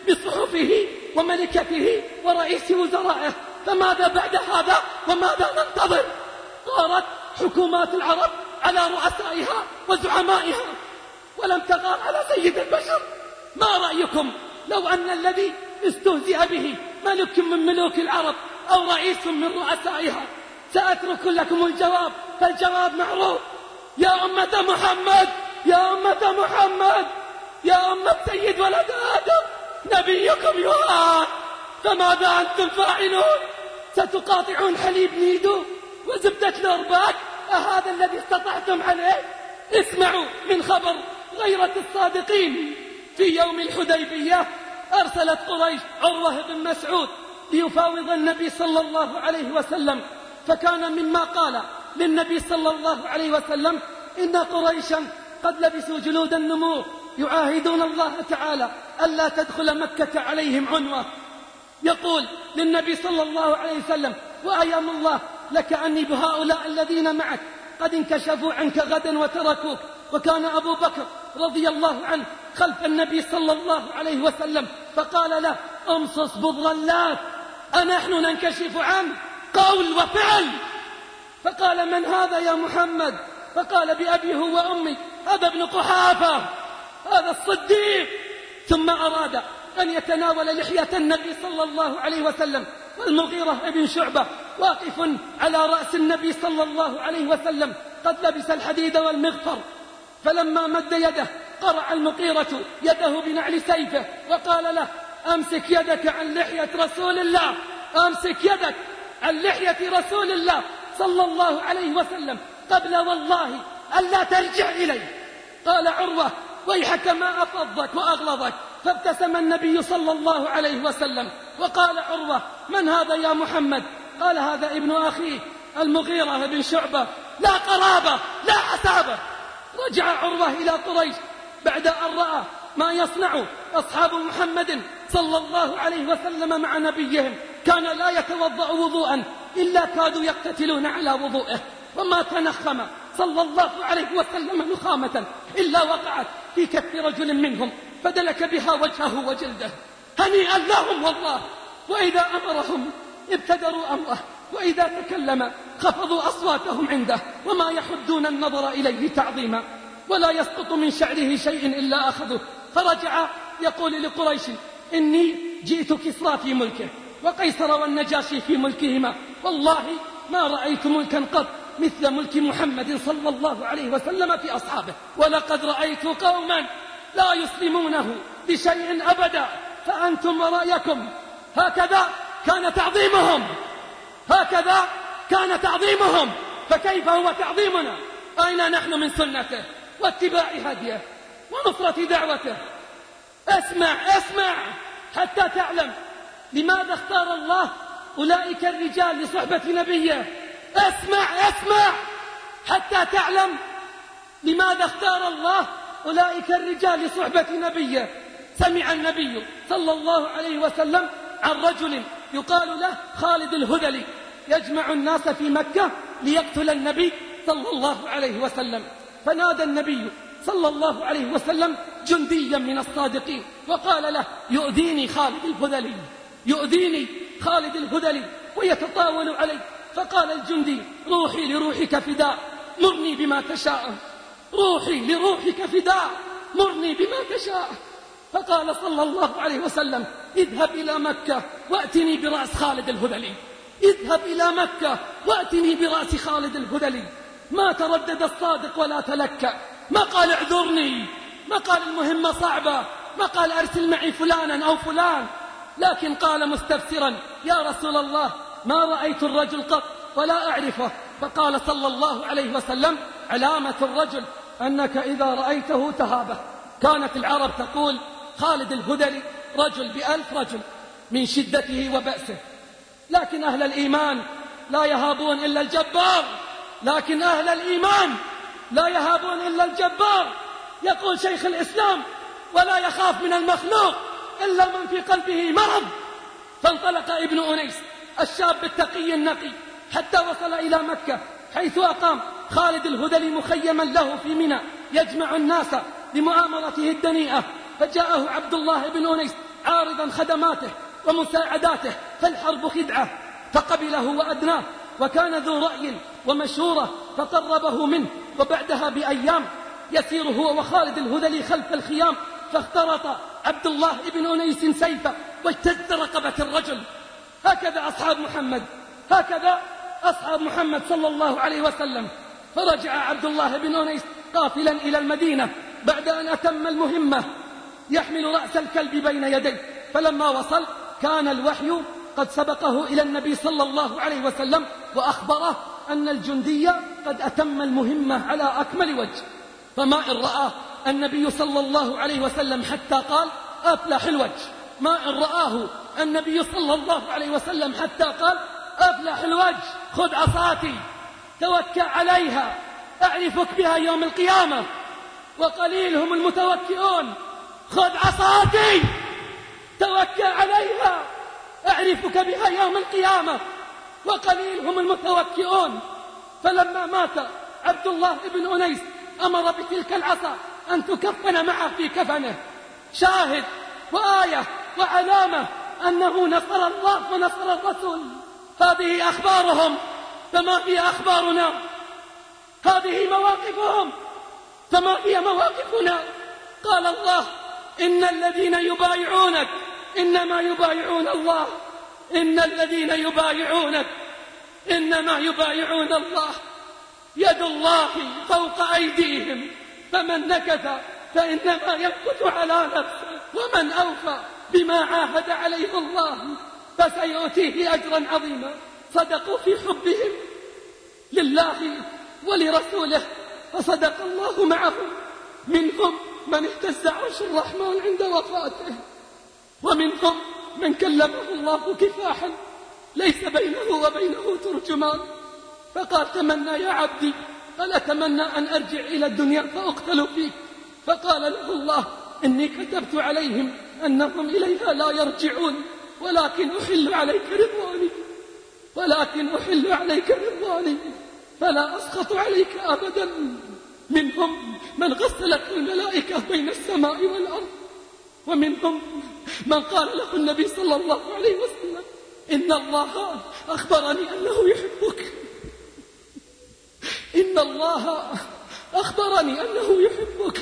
بصحفه وملكته ورئيس وزرائه. فماذا بعد هذا وماذا ننتظر؟ غارت حكومات العرب على رؤسائها وزعمائها ولم تغار على سيد البشر. ما رأيكم لو أن الذي استهزئ به ملك من ملوك العرب أو رئيس من رؤسائها؟ سأترك لكم الجواب، فالجواب معروف. يا أمة محمد، يا أمة محمد، يا أمة سيد ولد آدم، نبيكم يوحى، فماذا أنتم فاعلون؟ ستقاطعون حليب نيدو وزبدة الأرباك؟ أهذا الذي استطعتم عليه؟ اسمعوا من خبر غيرة الصادقين. في يوم الحديبية أرسلت قريش عروة بن مسعود ليفاوض النبي صلى الله عليه وسلم، فكان مما قال للنبي صلى الله عليه وسلم إن قريشا قد لبسوا جلود النمور يعاهدون الله تعالى ألا تدخل مكة عليهم عنوة. يقول للنبي صلى الله عليه وسلم وأيام الله لك أني بهؤلاء الذين معك قد انكشفوا عنك غدا وتركوك. وكان أبو بكر رضي الله عنه خلف النبي صلى الله عليه وسلم فقال له امصص بضر اللات، أنحن ننكشف عنه؟ قول وفعل. فقال: من هذا يا محمد؟ فقال: بأبي هو وأمي، هذا ابن قحافة، هذا الصديق. ثم أراد أن يتناول لحية النبي صلى الله عليه وسلم، والمغيرة بن شعبة واقف على رأس النبي صلى الله عليه وسلم قد لبس الحديد والمغفر. فلما مد يده قرع المغيرة يده بنعل سيفه وقال له: أمسك يدك عن لحية رسول الله، أمسك يدك عن لحية رسول الله صلى الله عليه وسلم قبل والله ألا ترجع إليه. قال عروة: ويحك ما أفضك وأغلظك. فابتسم النبي صلى الله عليه وسلم وقال عروة: من هذا يا محمد؟ قال: هذا ابن أخيه المغيرة بن شعبة، لا قرابة لا عتابة. رجع عروة إلى قريش بعد أن رأى ما يصنع أصحاب محمد صلى الله عليه وسلم مع نبيهم. كان لا يتوضأ وضوءا إلا كادوا يقتتلون على وضوءه، وما تنخم صلى الله عليه وسلم نخامة إلا وقعت في كف رجل منهم فدلك بها وجهه وجلده. هنيئا لهم والله. وإذا أمرهم ابتدروا أمره، وإذا تكلم خفضوا أصواتهم عنده، وما يحدون النظر إليه تعظيما، ولا يسقط من شعره شيء إلا أخذه. فرجع يقول لقريش: إني جئت كسرى في ملكه وقيصر والنجاشي في ملكهما، والله ما رأيت ملكا قط مثل ملك محمد صلى الله عليه وسلم في أصحابه، ولقد رأيت قوما لا يسلمونه بشيء أبدا، فأنتم ورأيكم. هكذا كان تعظيمهم، هكذا كان تعظيمهم، فكيف هو تعظيمنا؟ أين نحن من سنته واتباع هديه ونصرة دعوته؟ اسمع اسمع حتى تعلم لماذا اختار الله أولئك الرجال لصحبة نبيه. اسمع اسمع حتى تعلم لماذا اختار الله أولئك الرجال لصحبة نبيه. سمع النبي صلى الله عليه وسلم عن رجل يقال له خالد الهذلي يجمع الناس في مكة ليقتل النبي صلى الله عليه وسلم. فنادى النبي صلى الله عليه وسلم جنديا من الصادقين وقال له: يؤذيني خالد الهذلي، يؤذيني خالد الهذلي ويتطاول علي. فقال الجندي: روحي لروحك فداء، مرني بما تشاء، روحي لروحك فداء، مرني بما تشاء. فقال صلى الله عليه وسلم: اذهب إلى مكة وأتني برأس خالد الهذلي، اذهب إلى مكة وأتني برأس خالد الهذلي. ما تردد الصادق ولا تلكأ، ما قال اعذرني، ما قال المهمة صعبة، ما قال أرسل معي فلانا أو فلان، لكن قال مستفسرا: يا رسول الله ما رأيت الرجل قط ولا أعرفه. فقال صلى الله عليه وسلم: علامة الرجل أنك إذا رأيته تهابه. كانت العرب تقول: خالد الهذلي رجل بألف رجل من شدته وبأسه. لكن أهل الإيمان لا يهابون إلا الجبار، لكن أهل الإيمان لا يهابون إلا الجبار. يقول شيخ الإسلام: ولا يخاف من المخلوق إلا من في قلبه مرض. فانطلق ابن أنيس الشاب التقي النقي حتى وصل إلى مكة، حيث أقام خالد الهذلي مخيما له في منى يجمع الناس لمؤامرته الدنيئة. فجاءه عبد الله بن أنيس عارضا خدماته ومساعداته، فالحرب خدعة، فقبله وأدناه، وكان ذو رأي ومشورة فقربه منه. وبعدها بأيام يسير هو وخالد الهذلي خلف الخيام، فاخترط عبد الله بن أنيس سيفه واجتز رقبة الرجل. هكذا أصحاب محمد، هكذا أصحاب محمد صلى الله عليه وسلم. فرجع عبد الله بن أنيس قافلا إلى المدينة بعد أن أتم المهمة يحمل رأس الكلب بين يديه. فلما وصل كان الوحي قد سبقه إلى النبي صلى الله عليه وسلم وأخبره أن الجندي قد أتم المهمة على أكمل وجه. فما إن رآه النبي صلى الله عليه وسلم حتى قال: أفلح الوجه. ما إن رآه النبي صلى الله عليه وسلم حتى قال: أفلح الوجه، خذ عصاتي توكأ عليها أعرفك بها يوم القيامة، وقليل هم المتوكئون. خذ عصاتي توكأ عليها أعرفك بها يوم القيامة، وقليل هم المتوكئون. فلما مات عبد الله بن أنيس أمر بتلك العصا أن تكفن معه في كفنه، شاهد وآية وعلامة أنه نصر الله ونصر الرسول. هذه أخبارهم، فما هي أخبارنا؟ هذه مواقفهم، فما هي مواقفنا؟ قال الله: إن الذين يبايعونك إنما يبايعون الله، إن الذين يبايعونك إنما يبايعون الله، يد الله فوق أيديهم، فمن نكث فإنما ينكث على نفسه، ومن أوفى بما عاهد عليه الله فسيؤتيه أجرا عظيما. صدقوا في حبهم لله ولرسوله فصدق الله معهم. منهم من اهتز عرش الرحمن عند وفاته، ومنهم من كلمه الله كفاحا ليس بينه وبينه ترجمان، فقال: تمنى يا عبدي، قال: أتمنى أن أرجع إلى الدنيا فأقتل فيك، فقال له الله: إني كتبت عليهم أنهم إليها لا يرجعون، ولكن أحل عليك رضواني، ولكن أحل عليك رضواني فلا أسخط عليك أبدا. منهم من غسلته الملائكة بين السماء والأرض، ومنهم من قال له النبي صلى الله عليه وسلم: إن الله أخبرني أنه يحبك، إن الله أخبرني أنه يحبك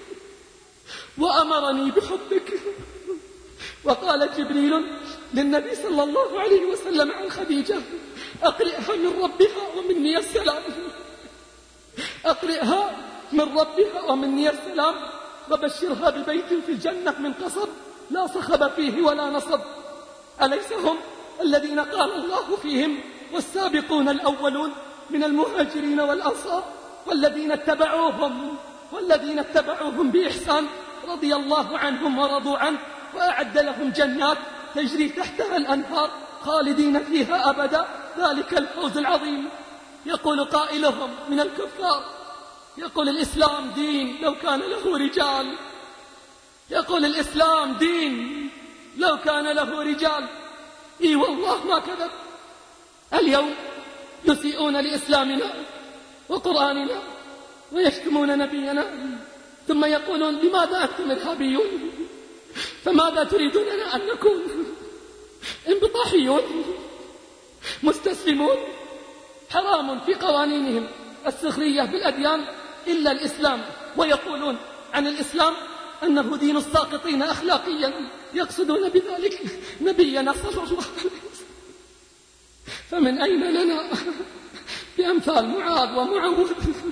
وأمرني بحبك. وقال جبريل للنبي صلى الله عليه وسلم عن خديجة: أقرئها من ربها ومني السلام، أقرئها من ربها ومني السلام، وبشرها ببيت في الجنة من قصب لا صخب فيه ولا نصب. أليس هم الذين قال الله فيهم: والسابقون الأولون من المهاجرين والأنصار والذين اتبعوهم والذين اتبعوهم بإحسان رضي الله عنهم ورضوا عنه وأعد لهم جنات تجري تحتها الأنهار خالدين فيها أبدا، ذلك الفوز العظيم. يقول قائلهم من الكفار، يقول: الإسلام دين لو كان له رجال، يقول: الإسلام دين لو كان له رجال. إي والله ما كذب. اليوم يسيئون لإسلامنا وقرآننا ويشتمون نبينا، ثم يقولون: لماذا أنتم إرهابيون؟ فماذا تريدوننا أن نكون؟ انبطاحيون مستسلمون. حرام في قوانينهم السخرية بالأديان إلا الإسلام، ويقولون عن الإسلام أنه دين الساقطين أخلاقيا، يقصدون بذلك نبينا صلى الله عليه وسلم. فمن أين لنا بأمثال معاذ ومعوذ؟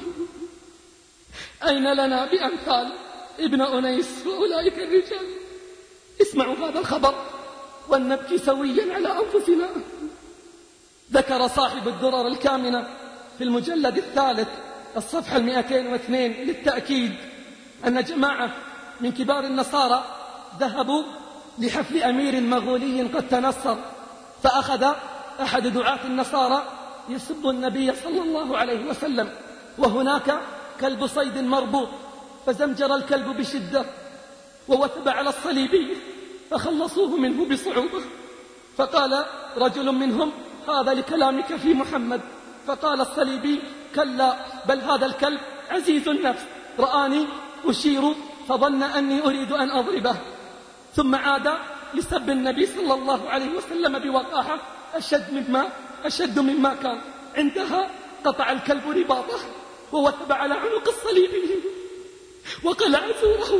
أين لنا بأمثال ابن أنيس وأولئك الرجال؟ اسمعوا هذا الخبر ولنبكي سويا على أنفسنا. ذكر صاحب الدرر الكامنة في المجلد الثالث الصفحة المئتين واثنين للتأكيد أن جماعة من كبار النصارى ذهبوا لحفل أمير مغولي قد تنصر، فأخذ أحد دعاة النصارى يسب النبي صلى الله عليه وسلم، وهناك كلب صيد مربوط، فزمجر الكلب بشدة ووثب على الصليبي فخلصوه منه بصعوبة. فقال رجل منهم: هذا لكلامك في محمد. فقال الصليبي: كلا، بل هذا الكلب عزيز النفس، رآني أشير فظن أني أريد أن أضربه. ثم عاد لسب النبي صلى الله عليه وسلم بوقاحة أشد مما, أشد مما كان. عندها قطع الكلب رباطه ووثب على عنق الصليبي وقلع زوره،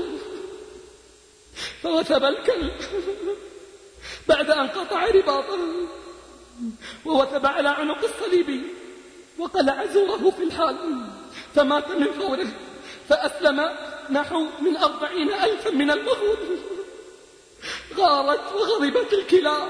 فوثب الكلب بعد أن قطع رباطه ووثب على عنق الصليبي وقلع زوره في الحال، فمات من فوره. فأسلم نحو من أربعين ألفا من المغول. غارت وغضبت الكلاب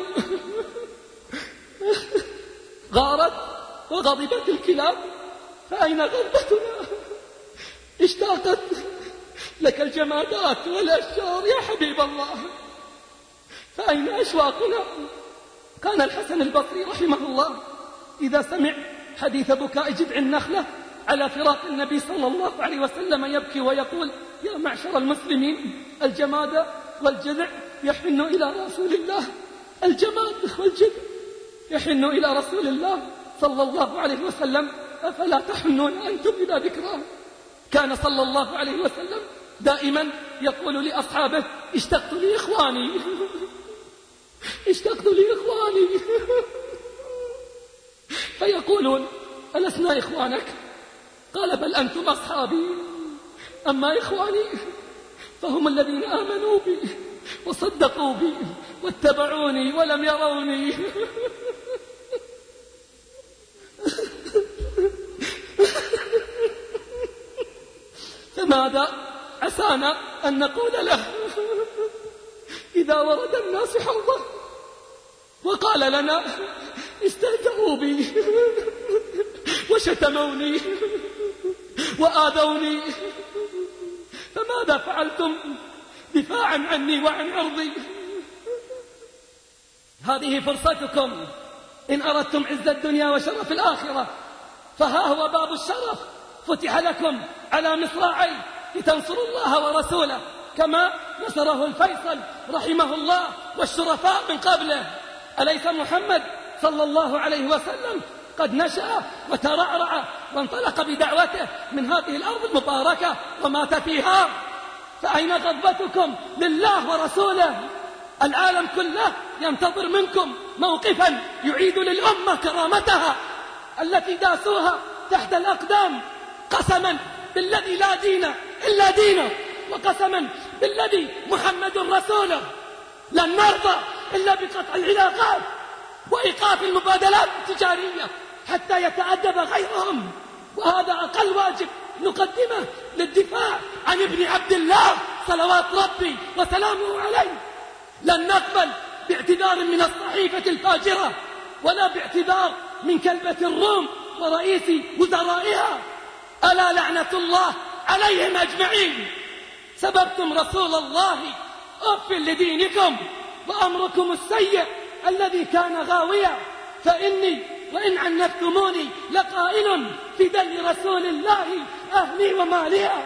غارت وغضبت الكلاب فأين غضبتنا؟ اشتاقت لك الجمادات والأشجار يا حبيب الله، فأين أشواقنا؟ كان الحسن البصري رحمه الله إذا سمع حديث بكاء جذع النخلة على فراق النبي صلى الله عليه وسلم يبكي ويقول: يا معشر المسلمين، الجماد والجذع يحن إلى رسول الله، الجماد والجذع يحن إلى رسول الله صلى الله عليه وسلم، أفلا تحنون أنتم إلى ذكراه؟ كان صلى الله عليه وسلم دائما يقول لأصحابه: اشتقت لإخواني اشتقت لإخواني فيقولون ألسنا إخوانك؟ قال بل أنتم أصحابي، أما إخواني فهم الذين آمنوا بي وصدقوا بي واتبعوني ولم يروني. فماذا عسانا أن نقول له إذا ورد الناس حوضه وقال لنا استهزأوا بي وشتموني وآذوني، فماذا فعلتم دفاعا عني وعن عرضي؟ هذه فرصتكم إن أردتم عز الدنيا وشرف الآخرة، فها هو باب الشرف فتح لكم على مصراعي لتنصروا الله ورسوله كما نصره الفيصل رحمه الله والشرفاء من قبله. أليس محمد صلى الله عليه وسلم قد نشأ وترعرع وانطلق بدعوته من هذه الأرض المباركة ومات فيها؟ فأين غضبتكم لله ورسوله؟ العالم كله ينتظر منكم موقفا يعيد للأمة كرامتها التي داسوها تحت الأقدام. قسما بالذي لا دين إلا دينه، وقسما بالذي محمد رسوله، لن نرضى إلا بقطع العلاقات وإيقاف المبادلات التجارية حتى يتأدب غيرهم، وهذا أقل واجب نقدمه للدفاع عن ابن عبد الله صلوات ربي وسلامه عليه. لن نقبل باعتذار من الصحيفة الفاجرة ولا باعتذار من كلبة الروم ورئيس وزرائها، ألا لعنة الله عليهم أجمعين. سببتم رسول الله أف لدينكم وأمركم السيء الذي كان غاويا، فإني وإن عنفتموني لقائل في دل رسول الله أهلي ومالها.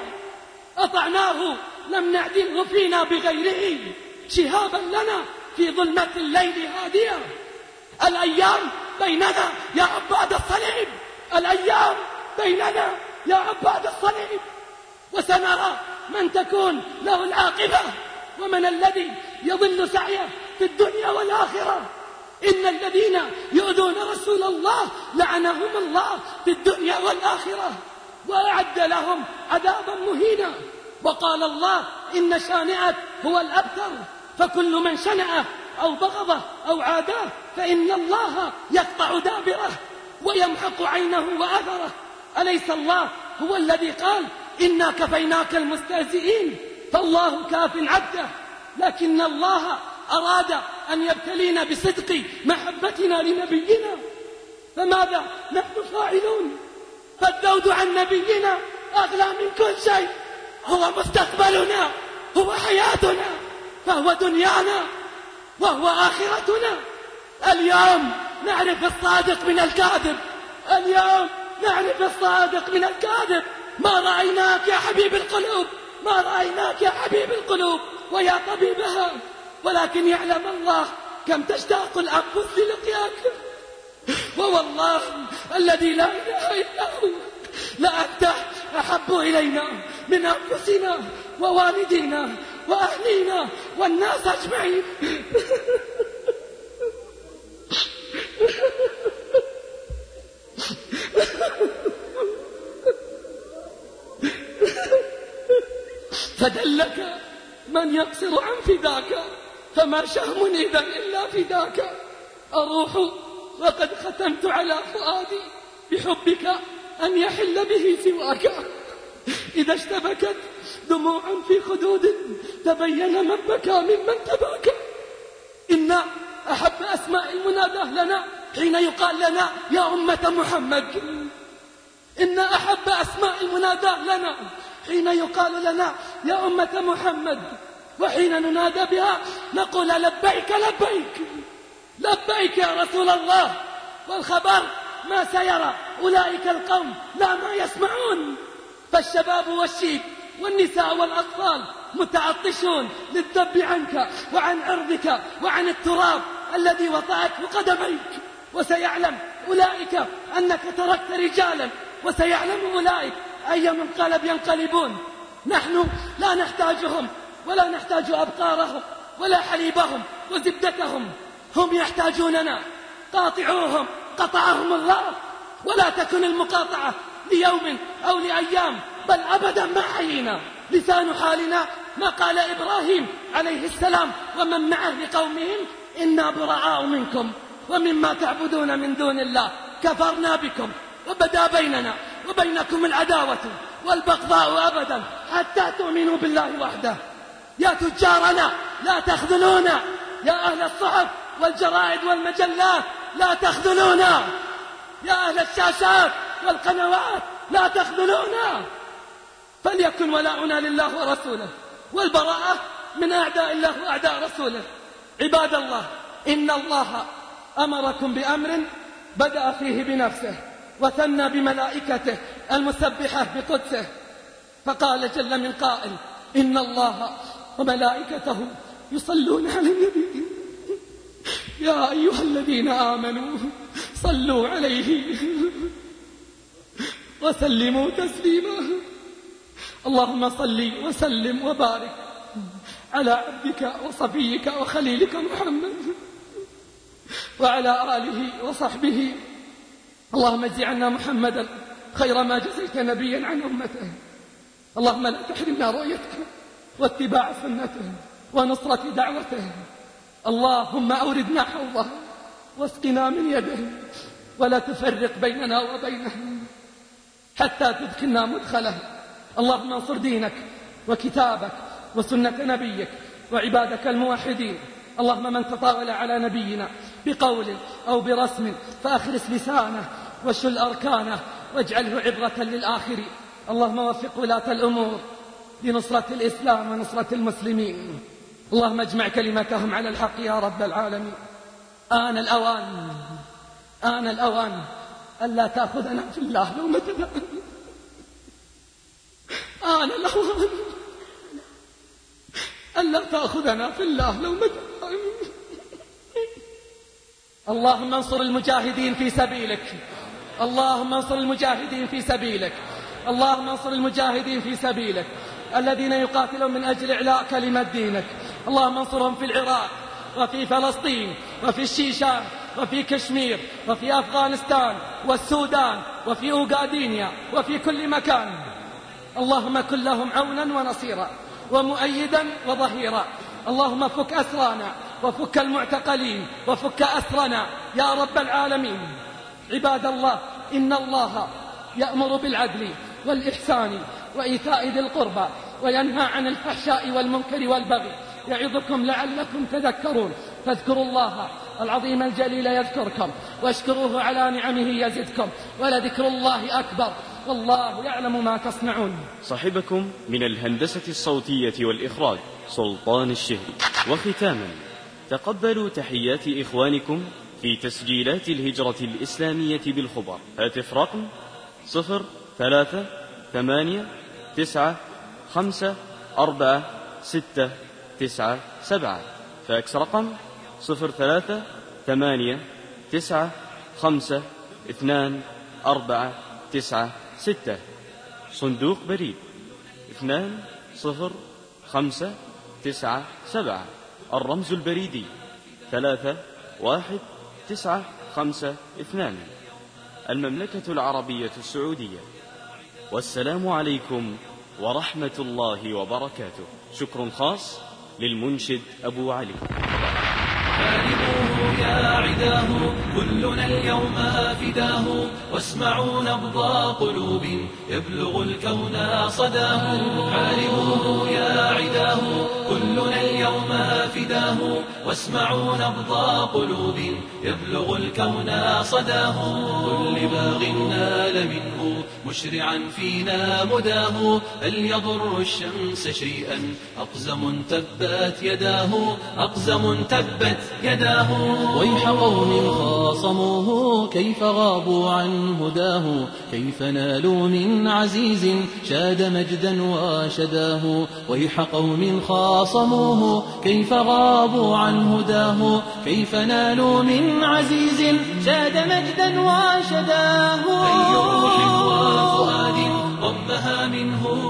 أطعناه لم نعدله فينا بغيره، شهابا لنا في ظلمة الليل هاديا. الأيام بيننا يا عباد الصليب، الأيام بيننا يا عباد الصليب، وسنرى من تكون له العاقبة ومن الذي يضل سعيه في الدنيا والآخرة. إن الذين يؤذون رسول الله لعنهم الله في الدنيا والآخرة وأعد لهم عذابا مهينا. وقال الله إن شانئك هو الأبتر، فكل من شنأه أو بغضه أو عاداه فإن الله يقطع دابره ويمحق عينه وأثره. أليس الله هو الذي قال إنا كفيناك المستهزئين؟ فالله كاف عبده، لكن الله أراد أن يبتلينا بصدق محبتنا لنبينا، فماذا نحن فاعلون؟ فالذود عن نبينا أغلى من كل شيء، هو مستقبلنا، هو حياتنا، فهو دنيانا وهو آخرتنا. اليوم نعرف الصادق من الكاذب، اليوم نعرف الصادق من الكاذب. ما رأيناك يا حبيب القلوب، ما رأيناك يا حبيب القلوب ويا طبيبها، ولكن يعلم الله كم تشتاق الأنفس للقياك. ووالله الذي لا إله إلا هو لأنت أحب إلينا من أنفسنا ووالدينا وأهلينا والناس أجمعين. فدلك من يقصر عن فداك، فما شهم إذا إلا فداك. أروح وقد ختمت على فؤادي بحبك أن يحل به سواك. إذا اشتبكت دموع في خدود تبين من بكى ممن تباكى. إن أحب أسماء المناداه لنا حين يقال لنا يا أمة محمد، إن أحب أسماء المناداه لنا حين يقال لنا يا أمة محمد، وحين ننادى بها نقول لبيك لبيك لبيك يا رسول الله. والخبر ما سيرى أولئك القوم لا ما يسمعون، فالشباب والشيب والنساء والأطفال متعطشون للذب عنك وعن عرضك وعن التراب الذي وطأته قدميك. وسيعلم أولئك أنك تركت رجالا، وسيعلم أولئك أي منقلب ينقلبون. نحن لا نحتاجهم ولا نحتاج أبقارهم ولا حليبهم وزبدتهم، هم يحتاجوننا. قاطعوهم قطعهم الله ولا تكن المقاطعة ليوم أو لأيام، بل أبدا ما حيينا. لسان حالنا ما قال إبراهيم عليه السلام ومن معه لقومهم إنا براء منكم ومما تعبدون من دون الله كفرنا بكم وبدا بيننا وبينكم العداوة والبغضاء أبدا حتى تؤمنوا بالله وحده. يا تجارنا لا تخذلونا، يا أهل الصحف والجرائد والمجلات لا تخذلونا، يا أهل الشاشات والقنوات لا تخذلونا. فليكن ولاؤنا لله ورسوله والبراءة من أعداء الله وأعداء رسوله. عباد الله، إن الله أمركم بأمر بدأ فيه بنفسه وثنى بملائكته المسبحة بقدسه، فقال جل من قائل: إن الله وملائكته يصلون على النبي يا أيها الذين آمنوا صلوا عليه وسلموا تسليما. اللهم صل وسلم وبارك على عبدك وصفيك وخليلك محمد وعلى آله وصحبه. اللهم اجز عنا محمدا خير ما جزيت نبيا عن أمته. اللهم لا تحرمنا رؤيته واتباع سنته ونصرة دعوته. اللهم أوردنا حوضه واسقنا من يده ولا تفرق بيننا وبينه حتى تدخلنا مدخله. اللهم انصر دينك وكتابك وسنة نبيك وعبادك الموحدين. اللهم من تطاول على نبينا بقول أو برسم فأخرس لسانه وشل أركانه واجعله عبرة للآخرين. اللهم وفق ولاة الأمور لنصرة الإسلام ونصرة المسلمين. اللهم اجمع كلمتهم على الحق يا رب العالمين. آن الأوان آن الأوان ألا تأخذنا في الله لومة لائم. آن الأوان ألا تأخذنا في الله لومة لائم. اللهم انصر المجاهدين في سبيلك. اللهم انصر المجاهدين في سبيلك. اللهم انصر المجاهدين في سبيلك الذين يقاتلون من أجل إعلاء كلمة دينك. اللهم انصرهم في العراق وفي فلسطين وفي الشيشان وفي كشمير وفي أفغانستان والسودان وفي أوغادينيا وفي كل مكان. اللهم كن لهم عونا ونصيرا ومؤيدا وظهيرا. اللهم فك أسرانا وفك المعتقلين وفك أسرنا يا رب العالمين. عباد الله، إن الله يأمر بالعدل والإحسان وإيتاء ذي القربى وينهى عن الفحشاء والمنكر والبغي يعظكم لعلكم تذكرون. فاذكروا الله العظيم الجليل يذكركم واشكروه على نعمه يزدكم ولذكر الله أكبر والله يعلم ما تصنعون. صاحبكم من الهندسة الصوتية والإخراج سلطان الشهري. وختاما، تقبلوا تحيات إخوانكم في تسجيلات الهجرة الإسلامية بالخبر. هاتف رقم صفر ثلاثة ثمانية تسعة خمسة أربعة ستة تسعة سبعة. فاكس رقم صفر ثلاثة ثمانية تسعة خمسة اثنان أربعة تسعة ستة. صندوق بريد اثنان صفر خمسة تسعة سبعة. الرمز البريدي ثلاثة واحد تسعة خمسة اثنان. المملكة العربية السعودية. والسلام عليكم ورحمة الله وبركاته. شكر خاص للمنشد أبو علي. حاربوه يا عداه كلنا اليوم فداه واسمعوا نبض قلوب يبلغ الكون صداه. حاربوه يا عداه كلنا اليوم فداه واسمعوا نبض قلوب يبلغ الكون صداه. كل باغ نال منه مشرعا فينا مداه. هل يضر الشمس شيئا أقزم تبت يداه أقزم تبت يداه. ويح قوم خاصموه كيف غابوا عن هداه. كيف نالوا من عزيز شاد مجدا وشداه. ويح قوم خاصموه كيف غابوا عن هداه. كيف نالوا من عزيز شاد مجدا وشداه. أي روح وفؤاد ضمها منه رداه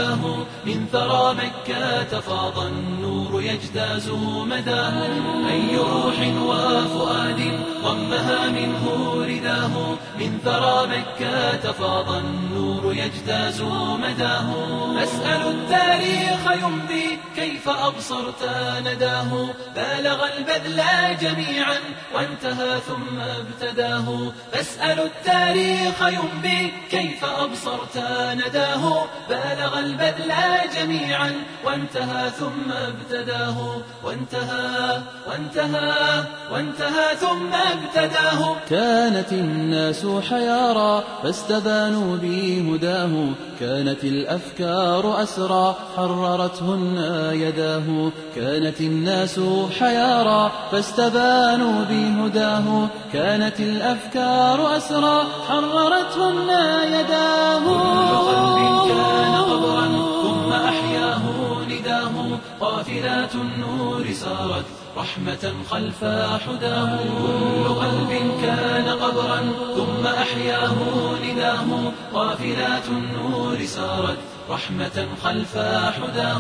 رداه من ثرى مكة فاض النور يجتاز مداه أي روح وفؤاد ضمها منه رداه من ثرى مكة فاض النور يجتاز مداه أسأل التاريخ يمضي كيف أبصرت نداه بالغ البذل جميعا وانتهى ثم ابتداه أسأل التاريخ يمضي كيف أبصرت نداه بالغ البذل جميعا وانتهى ثم ابتداه وانتهى وانتهى وانتهى ثم ابتداه كانت الناس حيارى فاستبانوا بهداه كانت الأفكار أسرى حررتهن يداه كانت الناس حيارى فاستبانوا بهداه كانت الأفكار أسرى حررتهن يداه كل قلب كان قبرا ثم أحياه نداه قافلات النور سارت رحمة خلف حداه كل قلب كان قبرا ثم أحياه نداه قافلات النور سارت رحمة خلف حداه.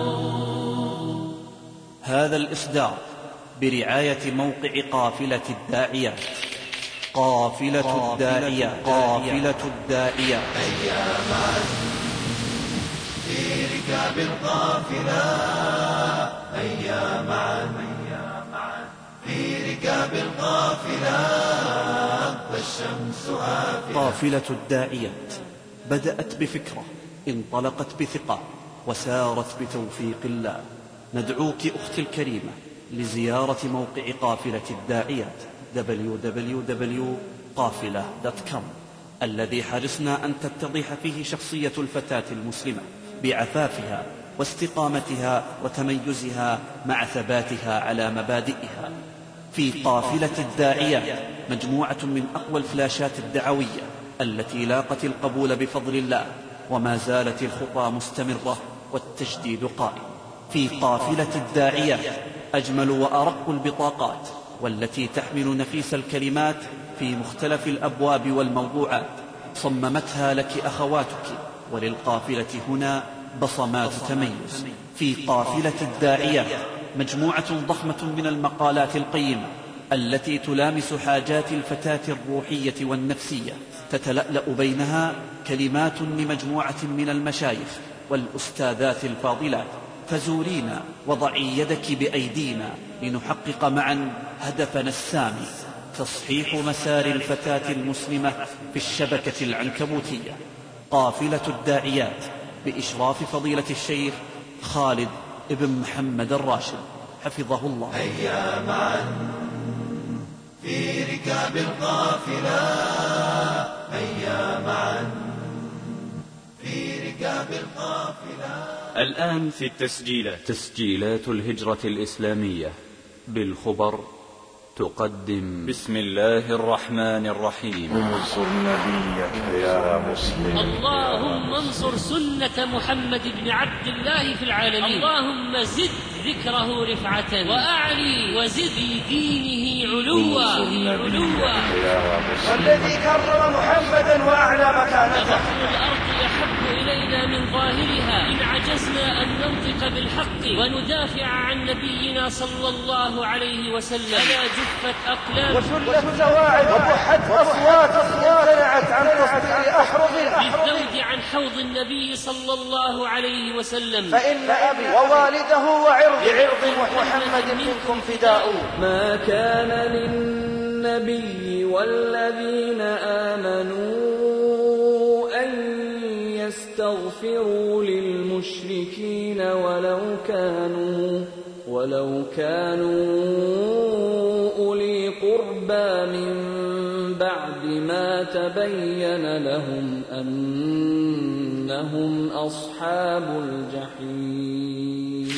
هذا الإصدار برعاية موقع قافلة الداعيات. قافلة الداعيات قافلة الداعيات أياما في ركاب القافلة أياما في ركاب القافلة والشمس آفلة. قافلة الداعيات بدأت بفكرة انطلقت بثقة وسارت بتوفيق الله. ندعوك أختي الكريمة لزيارة موقع قافلة الداعيات دبليو دبليو دبليو دوت قافلة دوت كوم الذي حرصنا أن تتضح فيه شخصية الفتاة المسلمة بعفافها واستقامتها وتميزها مع ثباتها على مبادئها. في قافلة الداعيات مجموعة من أقوى الفلاشات الدعوية التي لاقت القبول بفضل الله، وما زالت الخطى مستمرة والتجديد قائم. في قافلة الداعيات أجمل وأرق البطاقات والتي تحمل نفيس الكلمات في مختلف الأبواب والموضوعات، صممتها لك أخواتك، وللقافلة هنا بصمات تميز. في قافلة الداعيات مجموعة ضخمة من المقالات القيمة التي تلامس حاجات الفتاة الروحية والنفسية، تتلألأ بينها كلمات لمجموعة من المشايخ والأستاذات الفاضلات. فزورينا وضعي يدك بأيدينا لنحقق معا هدفنا السامي، تصحيح مسار الفتاة المسلمة في الشبكة العنكبوتية. قافلة الداعيات بإشراف فضيلة الشيخ خالد ابن محمد الراشد حفظه الله. هيا معا في ركاب القافلة هيا معا في ركاب القافلة. الآن في التسجيلات تسجيلات الهجرة الإسلامية بالخبر تقدم بسم الله الرحمن الرحيم. انصر نبيك يا مسلم. اللهم انصر سنة محمد بن عبد الله في العالمين. اللهم زد ذكره رفعة وأعلي وزد في دينه علوا علوا. والذي كرم محمدا وأعلى مكانته. بحر الأرض أحب إلينا من ظاهرها إن عجزنا أن ننطق بالحق وندافع عن نبينا صلى الله عليه وسلم. ألا جفت أقلام وشلت سواعد وبحت أصوات امتنعت عن تصدير أحرف بالذود عن حوض النبي صلى الله عليه وسلم. فإن أبي ووالده وعرض عرض محمد منكم فداء. ما كان للنبي والذين آمنوا أن يستغفروا للمشركين ولو كانوا ولو كانوا أولي قربى من بعد ما تبين لهم أنهم أصحاب الجحيم.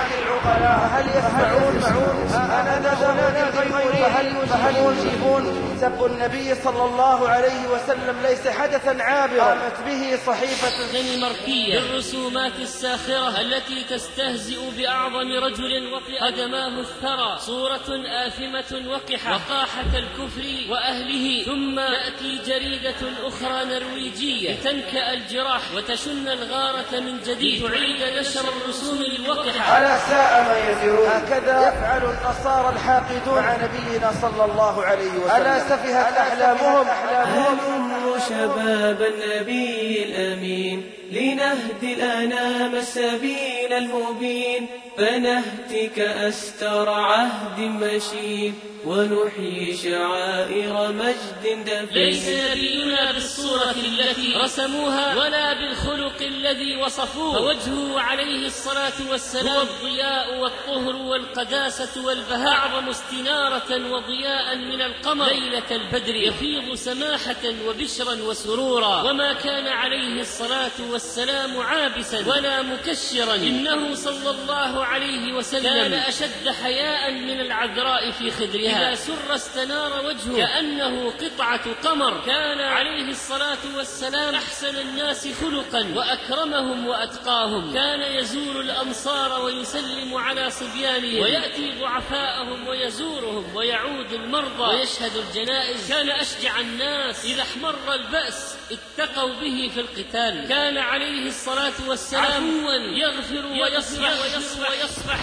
العقلاء هل يسمعون؟ أنا نزل الغيب فهل يجيبون؟ سب النبي صلى الله عليه وسلم ليس حدثا عابرا قامت به صحيفة دنماركية بالرسومات الساخرة التي تستهزئ بأعظم رجل وطئ قدماه الثرى، صورة آثمة وقحة وقاحة الكفر وأهله. ثم تأتي جريدة أخرى نرويجية لتنكأ الجراح وتشن الغارة من جديد، تعيد نشر الرسوم الوقحة. ألا ساء ما يزرون. هكذا يفعل النصارى الحاقدون مع نبينا صلى الله عليه وسلم. ألا سفهت أحلامهم. هلموا شباب النبي الأمين لنهدي الأنام السبيل المبين، فنهتك أستر عهد مشين ونحيي شعائر مجد دفين. ليس نبينا بالصورة التي رسموها ولا بالخلق الذي وصفوه، فوجهه عليه الصلاة والسلام هو الضياء والطهر والقداسة والبهاء، أعظم استنارة وضياء من القمر ليلة البدر، يفيض سماحة وبشرا وسرورا. وما كان عليه الصلاة والسلام عابسا ولا مكشرا، إنه صلى الله عليه وسلم كان أشد حياء من العذراء في خدرها، إذا سر استنار وجهه كأنه قطعة قمر. كان عليه الصلاة والسلام أحسن الناس خلقا وأكرمهم وأتقاهم، كان يزور الأمصار ويسلم على صبيانهم، ويأتي ضعفاءهم ويزورهم، ويعود المرضى ويشهد الجنائز. كان أشجع الناس، إذا احمر البأس اتقوا به في القتال. كان عليه الصلاة والسلام عفوا يغفر ويصفح ويصفح ويصفح.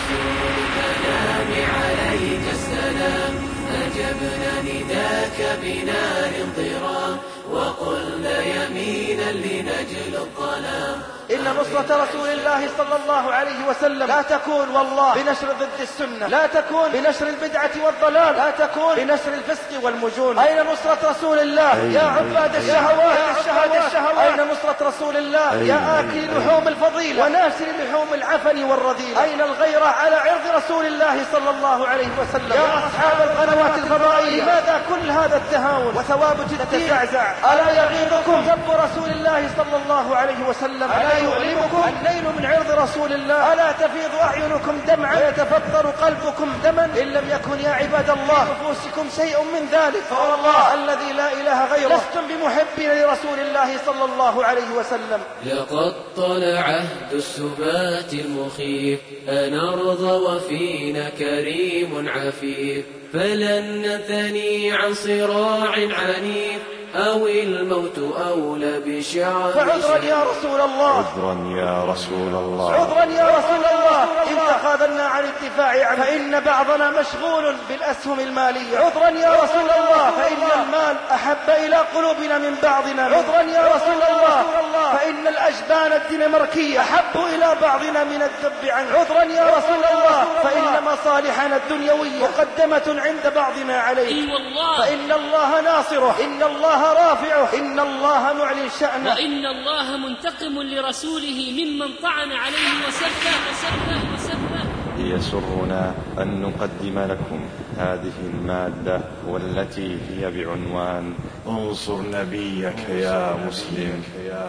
الكلام عليك السلام، أجبنا نداك بنار ضرام، وقلنا يمينا لنجل الظلام. إن نصرة رسول الله صلى الله عليه وسلم لا تكون والله بنشر ضد السنة، لا تكون بنشر البدعة والضلال، لا تكون بنشر الفسق والمجون. أين نصرة رسول الله يا عباد الشهوات الشهوات؟ أين نصرة رسول الله يا آكل لحوم الفضيلة وناشر لحوم العفن والرذيلة؟ أين الغيرة على عرض رسول الله صلى الله عليه وسلم يا أصحاب القنوات الفضائية؟ لماذا كل هذا التهاون وثوابت التزعزع؟ ألا يغيظكم سب رسول الله صلى الله عليه وسلم؟ ألا يؤلمكم النيل من عرض رسول الله؟ ألا تفيض أعينكم دمعا ويتفطر قلبكم دما إن لم يكن يا عباد الله نفوسكم شيء من ذلك؟ فوالله الذي لا إله غيره لستم بمحبين لرسول الله صلى الله عليه وسلم. لقد طلع عهد السبات المخيف، أنرضى وفينا كريم عفيف، فلن نثني عن صراع عنيف، أو الموت أولى بشعب. فعذرا يا رسول الله، عذرا يا رسول الله، عذرا يا رسول الله إن تخاذلنا عن الدفاع عنه، فإن بعضنا مشغول بالأسهم المالية. عذرا يا رسول الله فإن المال أحب إلى قلوبنا من بعضنا. عذرا يا رسول الله فإن الأجبان الدنماركية أحب إلى بعضنا من الذب عنه. عذرا يا رسول الله فإن مصالحنا الدنيوية مقدمة عند بعضنا عليه. فإن الله ناصره، إن الله رافعه، إن الله معلن شأنه، وإن الله منتقم لرسوله ممن طعن عليه وسبه وسبه وسبه. يسرنا أن نقدم لكم هذه المادة والتي هي بعنوان انصر نبيك يا مسلم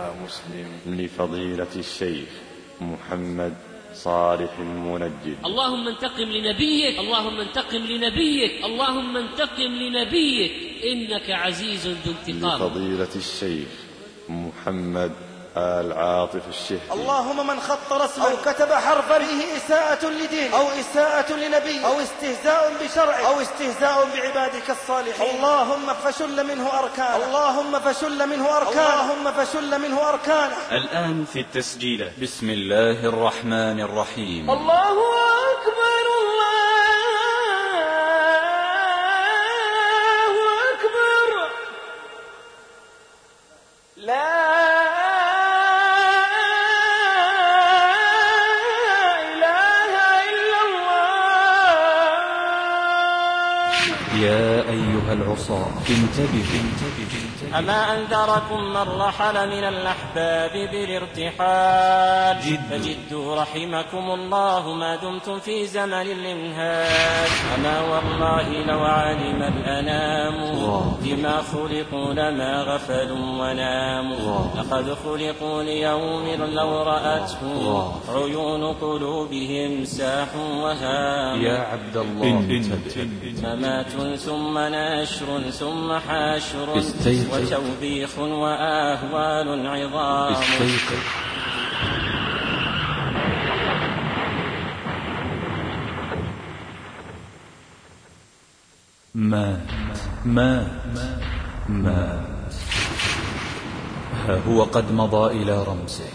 لفضيلة الشيخ محمد صالح المنجد. اللهم انتقم لنبيك، اللهم انتقم لنبيك، اللهم انتقم لنبيك، إنك عزيز ذو انتقام. لفضيلة الشيخ محمد آل عاطف الشهري. اللهم من خط رسما أو كتب حرفا فيه إساءة لدين أو إساءة لنبي أو استهزاء بشرع أو استهزاء بعبادك الصالحين، اللهم فشل منه أركانه، اللهم فشل منه أركانه، اللهم فشل منه أركانه. الآن في التسجيل. بسم الله الرحمن الرحيم. الله أكبر، الله أكبر، لا يا أيها العصاة انتبهوا انتبهوا. أما أنذركم من رحل من الأحباب بالارتحال، فجدوا رحمكم الله ما دمتم في زمن الإنهاج. أما والله لو علم الأنام بما خلقوا لما غفلوا وناموا لقد خلقوا ليوم لو رأته عيون قلوبهم ساح وهام يا عبد الله ممات ثم نشر ثم حاشر وتوبيخ وآهوال عظام مات مات مات ها هو قد مضى إلى رمزه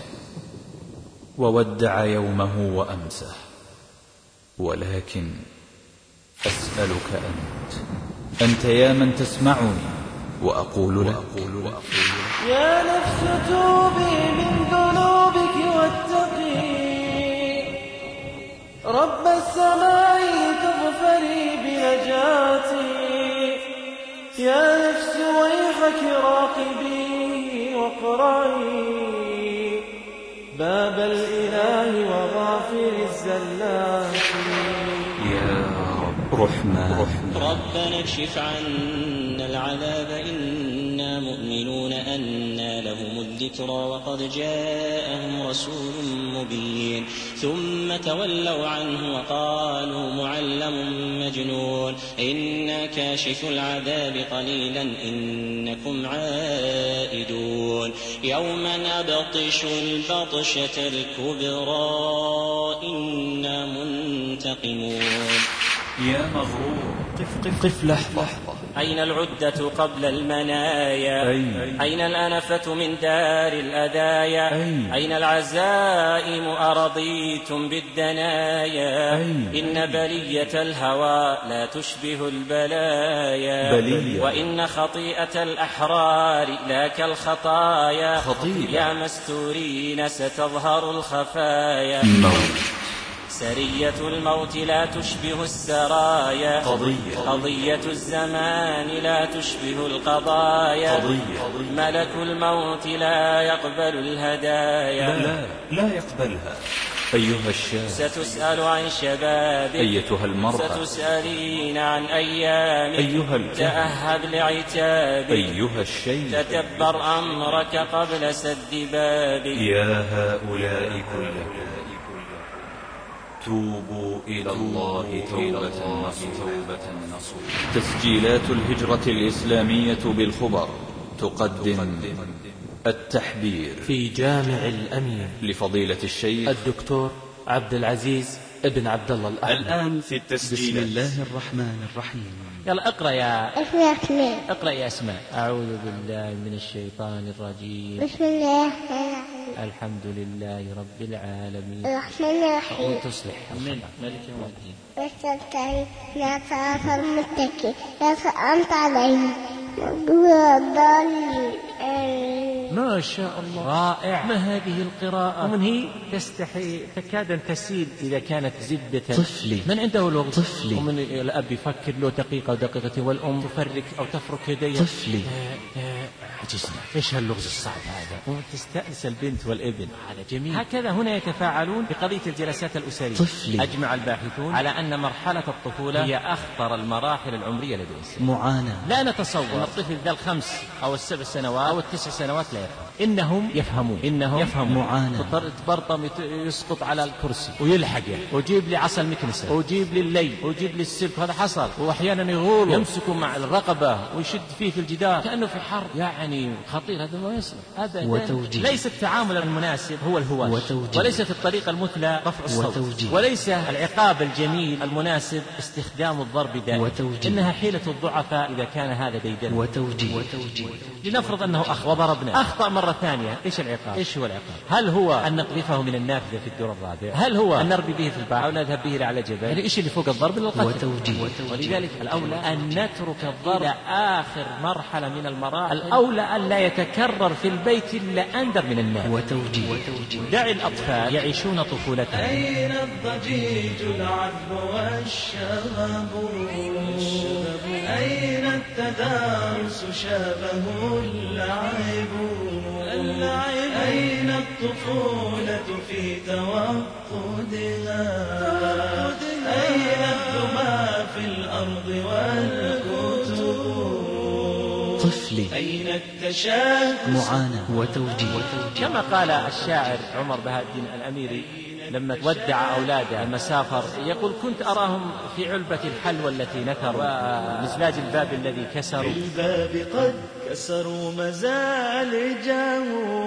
وودع يومه وأمسه، ولكن أسألك أنت أنت يا من تسمعني وأقول لك يا نفس توبي من ذنوبك واتقي رب السماء تغفري بنجاتي. يا نفس ويحك راقبي واقرعي باب الإله وغافر الزلات. يا رب رحمن ربنا اكشف عنا العذاب إنا مؤمنون أنى لهم الذكرى وقد جاءهم رسول مبين ثم تولوا عنه وقالوا معلم مجنون إنا كاشف العذاب قليلا إنكم عائدون يوم نبطش البطشة الكبرى إنا منتقمون. يا مغرور قف قف قف لحظة. أين العدة قبل المنايا؟ أين, أين الأنفة من دار الأدايا؟ أين, أين العزائم أرضيتم بالدنايا؟ أين إن بلية الهوى لا تشبه البلايا بلية. وإن خطيئة الأحرار لا كالخطايا خطيئة. يا مستورين ستظهر الخفايا موت. سرية الموت لا تشبه السرايا قضية. قضية الزمان لا تشبه القضايا قضية. ملك الموت لا يقبل الهدايا لا لا, لا يقبلها. أيها الشاب ستسأل عن شبابك أيتها المرأة ستسألين عن أيامك أيها الكهف تأهب لعتابك أيها الشيخ تدبر أمرك قبل سد بابك. يا هؤلاء كلكم توبوا إلى الله توبة نصوحا. تسجيلات الهجرة الإسلامية بالخبر تقدم التحبير في جامع الأمين لفضيلة الشيخ الدكتور عبد العزيز ابن عبد الله الأحمد. الآن في التسجيل. بسم الله الرحمن الرحيم. يلا اقرأ يا أسماء اقرأ يا أسماء. أعوذ بالله من الشيطان الرجيم. بسم الله الرحمن الحمد للله رب العالمين الرحمن الرحيم. تصلح من ملك يوم الدين. واستمتعي يا صراط المتقين يا أنت عليهم ما شاء الله رائع. ما هذه القراءة؟ ومن هي تستحي تكاد أن تسيل إذا كانت زبدة. طفلي من عنده الوقت؟ طفلي. ومن الأب يفكر له دقيقة ودقيقتين والأم تفرك أو تفرك يديها. طفلي عجزنا. إيش هاللغز الصعب هذا؟ وتستأنس البنت والابن. هذا جميل. هكذا هنا يتفاعلون بقضية الجلسات الأسرية. طفلي. أجمع الباحثون على أن مرحلة الطفولة هي أخطر المراحل العمرية لدى الإنسان. معاناة. لا نتصور أن الطفل ذا الخمس أو السبع سنوات أو التسع سنوات لا يفهم. إنهم يفهمون إنهم يفهمون. معاناة. تبرطم يسقط على الكرسي ويلحق ويجيب لي عصا المكنسة ويجيب لي الليل ويجيب لي السلك. هذا حصل. وأحيانا يغول يمسكه مع الرقبة ويشد فيه في الجدار كأنه في حرب. يعني خطير. هذا ما يصلح. هذا وتوجيه. ليس التعامل المناسب هو الهواش وتوجيه. وليست الطريقة المثلى رفع الصوت وتوجيه. وليس العقاب الجميل المناسب استخدام الضرب دائما. وتوجيه. إنها حيلة الضعفاء إذا كان هذا ديدن. وتوجيه. وتوجيه. لنفرض أنه أخ وضربنا أخطأ مرة ثانية. إيش العقاب؟ إيش هو العقاب؟ هل هو أن نقذفه من النافذة في الدور الرابع؟ هل هو أن نربي به في البحر أو نذهب به على جبل؟ يعني إيش اللي فوق الضرب للقتل؟ وتوجيه. ولذلك الأولى أن نترك الضرب إلى آخر مرحلة من المراحل. الأولى أن لا يتكرر في البيت إلا أندر من الناس. وتوجيه. دع الأطفال يعيشون طفولتهم. أين الضجيج العذب والشغب أين التدارس شابه اللعب أين الطفولة في توقدها أين الدمى في في الأرض والكتب. طفلي أين التشاكس معاناة وتوجيه. كما قال الشاعر عمر بهاء الدين الأميري لما ودع أولاده لما سافر، يقول: كنت أراهم في علبة الحلوى التي نثروا ومزلاج الباب الذي كسروا. الباب قد كسروا مزالجه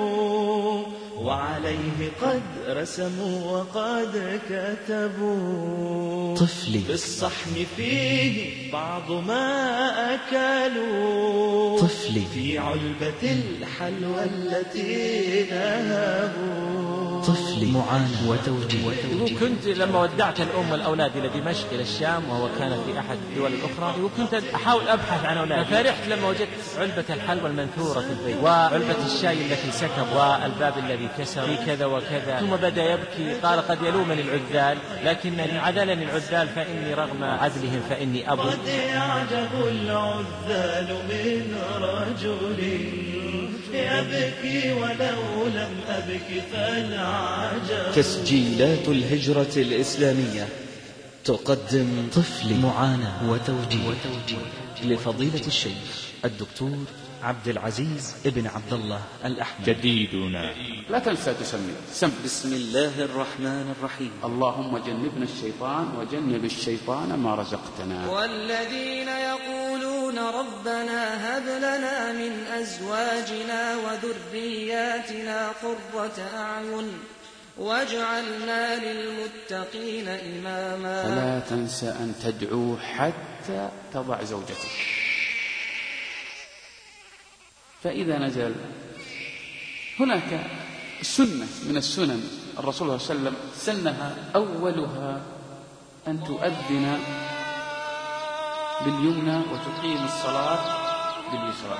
وعليه قد رسموا وقد كتبوا. طفلي في الصحن فيه بعض ما أكلوا. طفلي في علبة الحلوى التي نهبوا. طفلي معاناة وتوجيه. كنت لما ودعت الأم والأولاد إلى دمشق إلى الشام، وهو كان في أحد الدول الأخرى، وكنت أحاول أبحث عن أولادي، ففرحت لما وجدت علبة الحلوى المنثورة في البيت، وعلبة الشاي التي سكب، والباب الذي كسر في كذا وكذا. ثم بدأ يبكي، قال: قد يلومني العذال، لكنني عدلني العذال فإني رغم عدلهم فإني أبو. قد يعجب العذال من رجل يبكي ولو لم أبك فالعجب. تسجيلات الهجرة الإسلامية تقدم طفلي معاناة وتوجيه لفضيلة الشيخ الدكتور عبد العزيز ابن عبد الله الأحمد. جديدنا لا تنسى تسمي سم. بسم الله الرحمن الرحيم. اللهم جنبنا الشيطان وجنب الشيطان ما رزقتنا. والذين يقولون ربنا هب لنا من أزواجنا وذرياتنا قرة أعين واجعلنا للمتقين إماما. فلا تنسى أن تدعو حتى تضع زوجتك. فإذا نزل هناك سنة من السنن الرسول صلى الله عليه وسلم سنها، أولها أن تؤذن باليمنى وتقيم الصلاة باليسرى.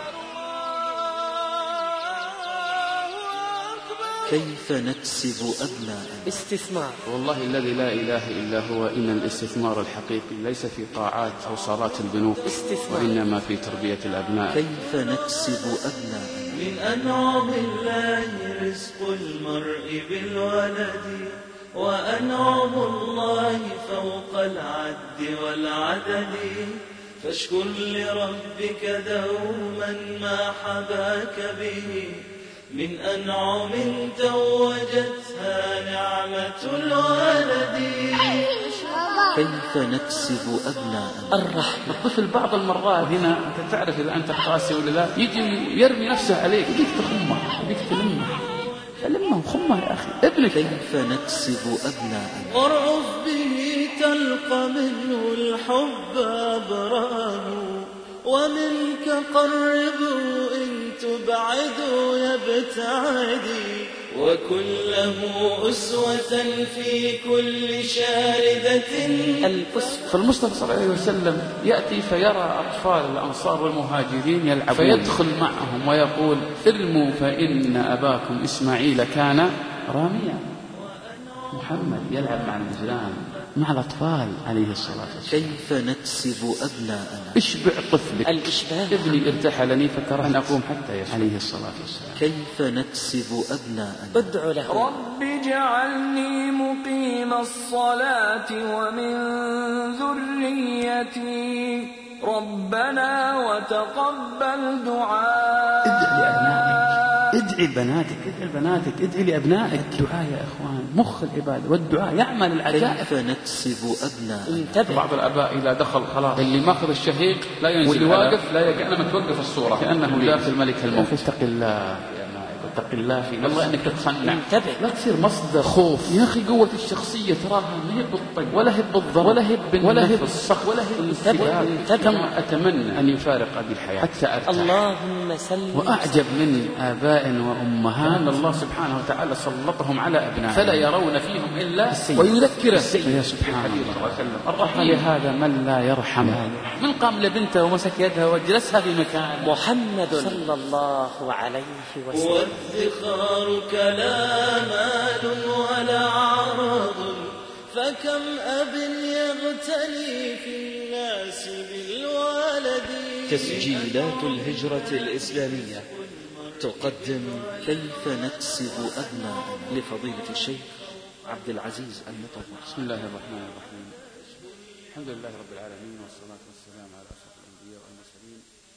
كيف نكسب أبناء؟ استثمار. والله الذي لا إله إلا هو إن الاستثمار الحقيقي ليس في قاعات أو صالات البنوك، وإنما في تربية الأبناء. كيف نكسب أبناء؟ من أنعم الله رزق المرء بالولد، وأنعم الله فوق العد والعدد. فاشكر لربك دوما ما حباك به من أنعم توجتها نعمة الولد. كيف نكسب أبناء؟ الرحمة. الطفل بعض المرات هنا أنت تعرف إذا أنت قاسي ولا لا، يجي يرمي نفسه عليك، يجيك تخمه، يجيك تلمه، فلمه خمه يا أخي ابنك. كيف نكسب أبناء؟ ارعف به تلقى منه الحب أبراه، ومنك قربه إن تبعده يبتعدي، وكله أسوة في كل شاردة. الأسوة. فالمصطفى صلى الله عليه وسلم يأتي فيرى أطفال الأنصار والمهاجرين يلعبون، فيدخل معهم ويقول: ارموا فإن أباكم إسماعيل كان راميا. محمد يلعب مع الغزلان مع الأطفال عليه الصلاة والسلام. كيف نكسب أبناءنا؟ اشبع طفلك. الإشباع. ابني ارتحلني فكره أن أقوم حتى يشبع عليه الصلاة والسلام. كيف نكسب أبناءنا؟ ادع له. رب اجعلني مقيم الصلاة ومن ذريتي ربنا وتقبل دعاء. ادع لأبنائك، ادعي لبناتك، ادعي لبناتك، ادعي لأبنائك. الدعاء يا إخوان مخ العبادة، والدعاء يعمل العجائب. كيف نكسب أبناء؟ انتبه. بعض الآباء إذا دخل خلاص اللي ماخذ الشهيق لا ينزل، واللي واقف لا يكأنما توقف الصورة كأنه داخل ملك الموت. اتق الله اتق الله في نفسك، انك تتصنع. انتبه. لا تصير مصدر خوف يا اخي. قوة الشخصية تراها ما هي بالطق ولا هي بالضرب ولا هي بالنفس ولا هي بالصخ ولا هي بالسباب. كما اتمنى ان يفارق هذه الحياة حتى ارتاح. اللهم سلم. واعجب من آباء وامهات ان الله سبحانه وتعالى سلطهم على ابنائهم فلا يرون فيهم الا السيء ويذكر السيء. يا سبحان الله. الرحيم هذا من لا يرحم. من قام لبنته ومسك يدها وجلسها في مكان. محمد صلى الله عليه وسلم. والذخارك لا مال ولا عرض، فكم أب يغتني في الناس بالولد. تسجيلات الهجرة الإسلامية تقدم كيف نكسب أبناءنا لفضيلة الشيخ عبد العزيز المطوع. بسم الله الرحمن الرحيم. الحمد لله رب العالمين، والصلاة والسلام على أشرف الأنبياء والمرسلين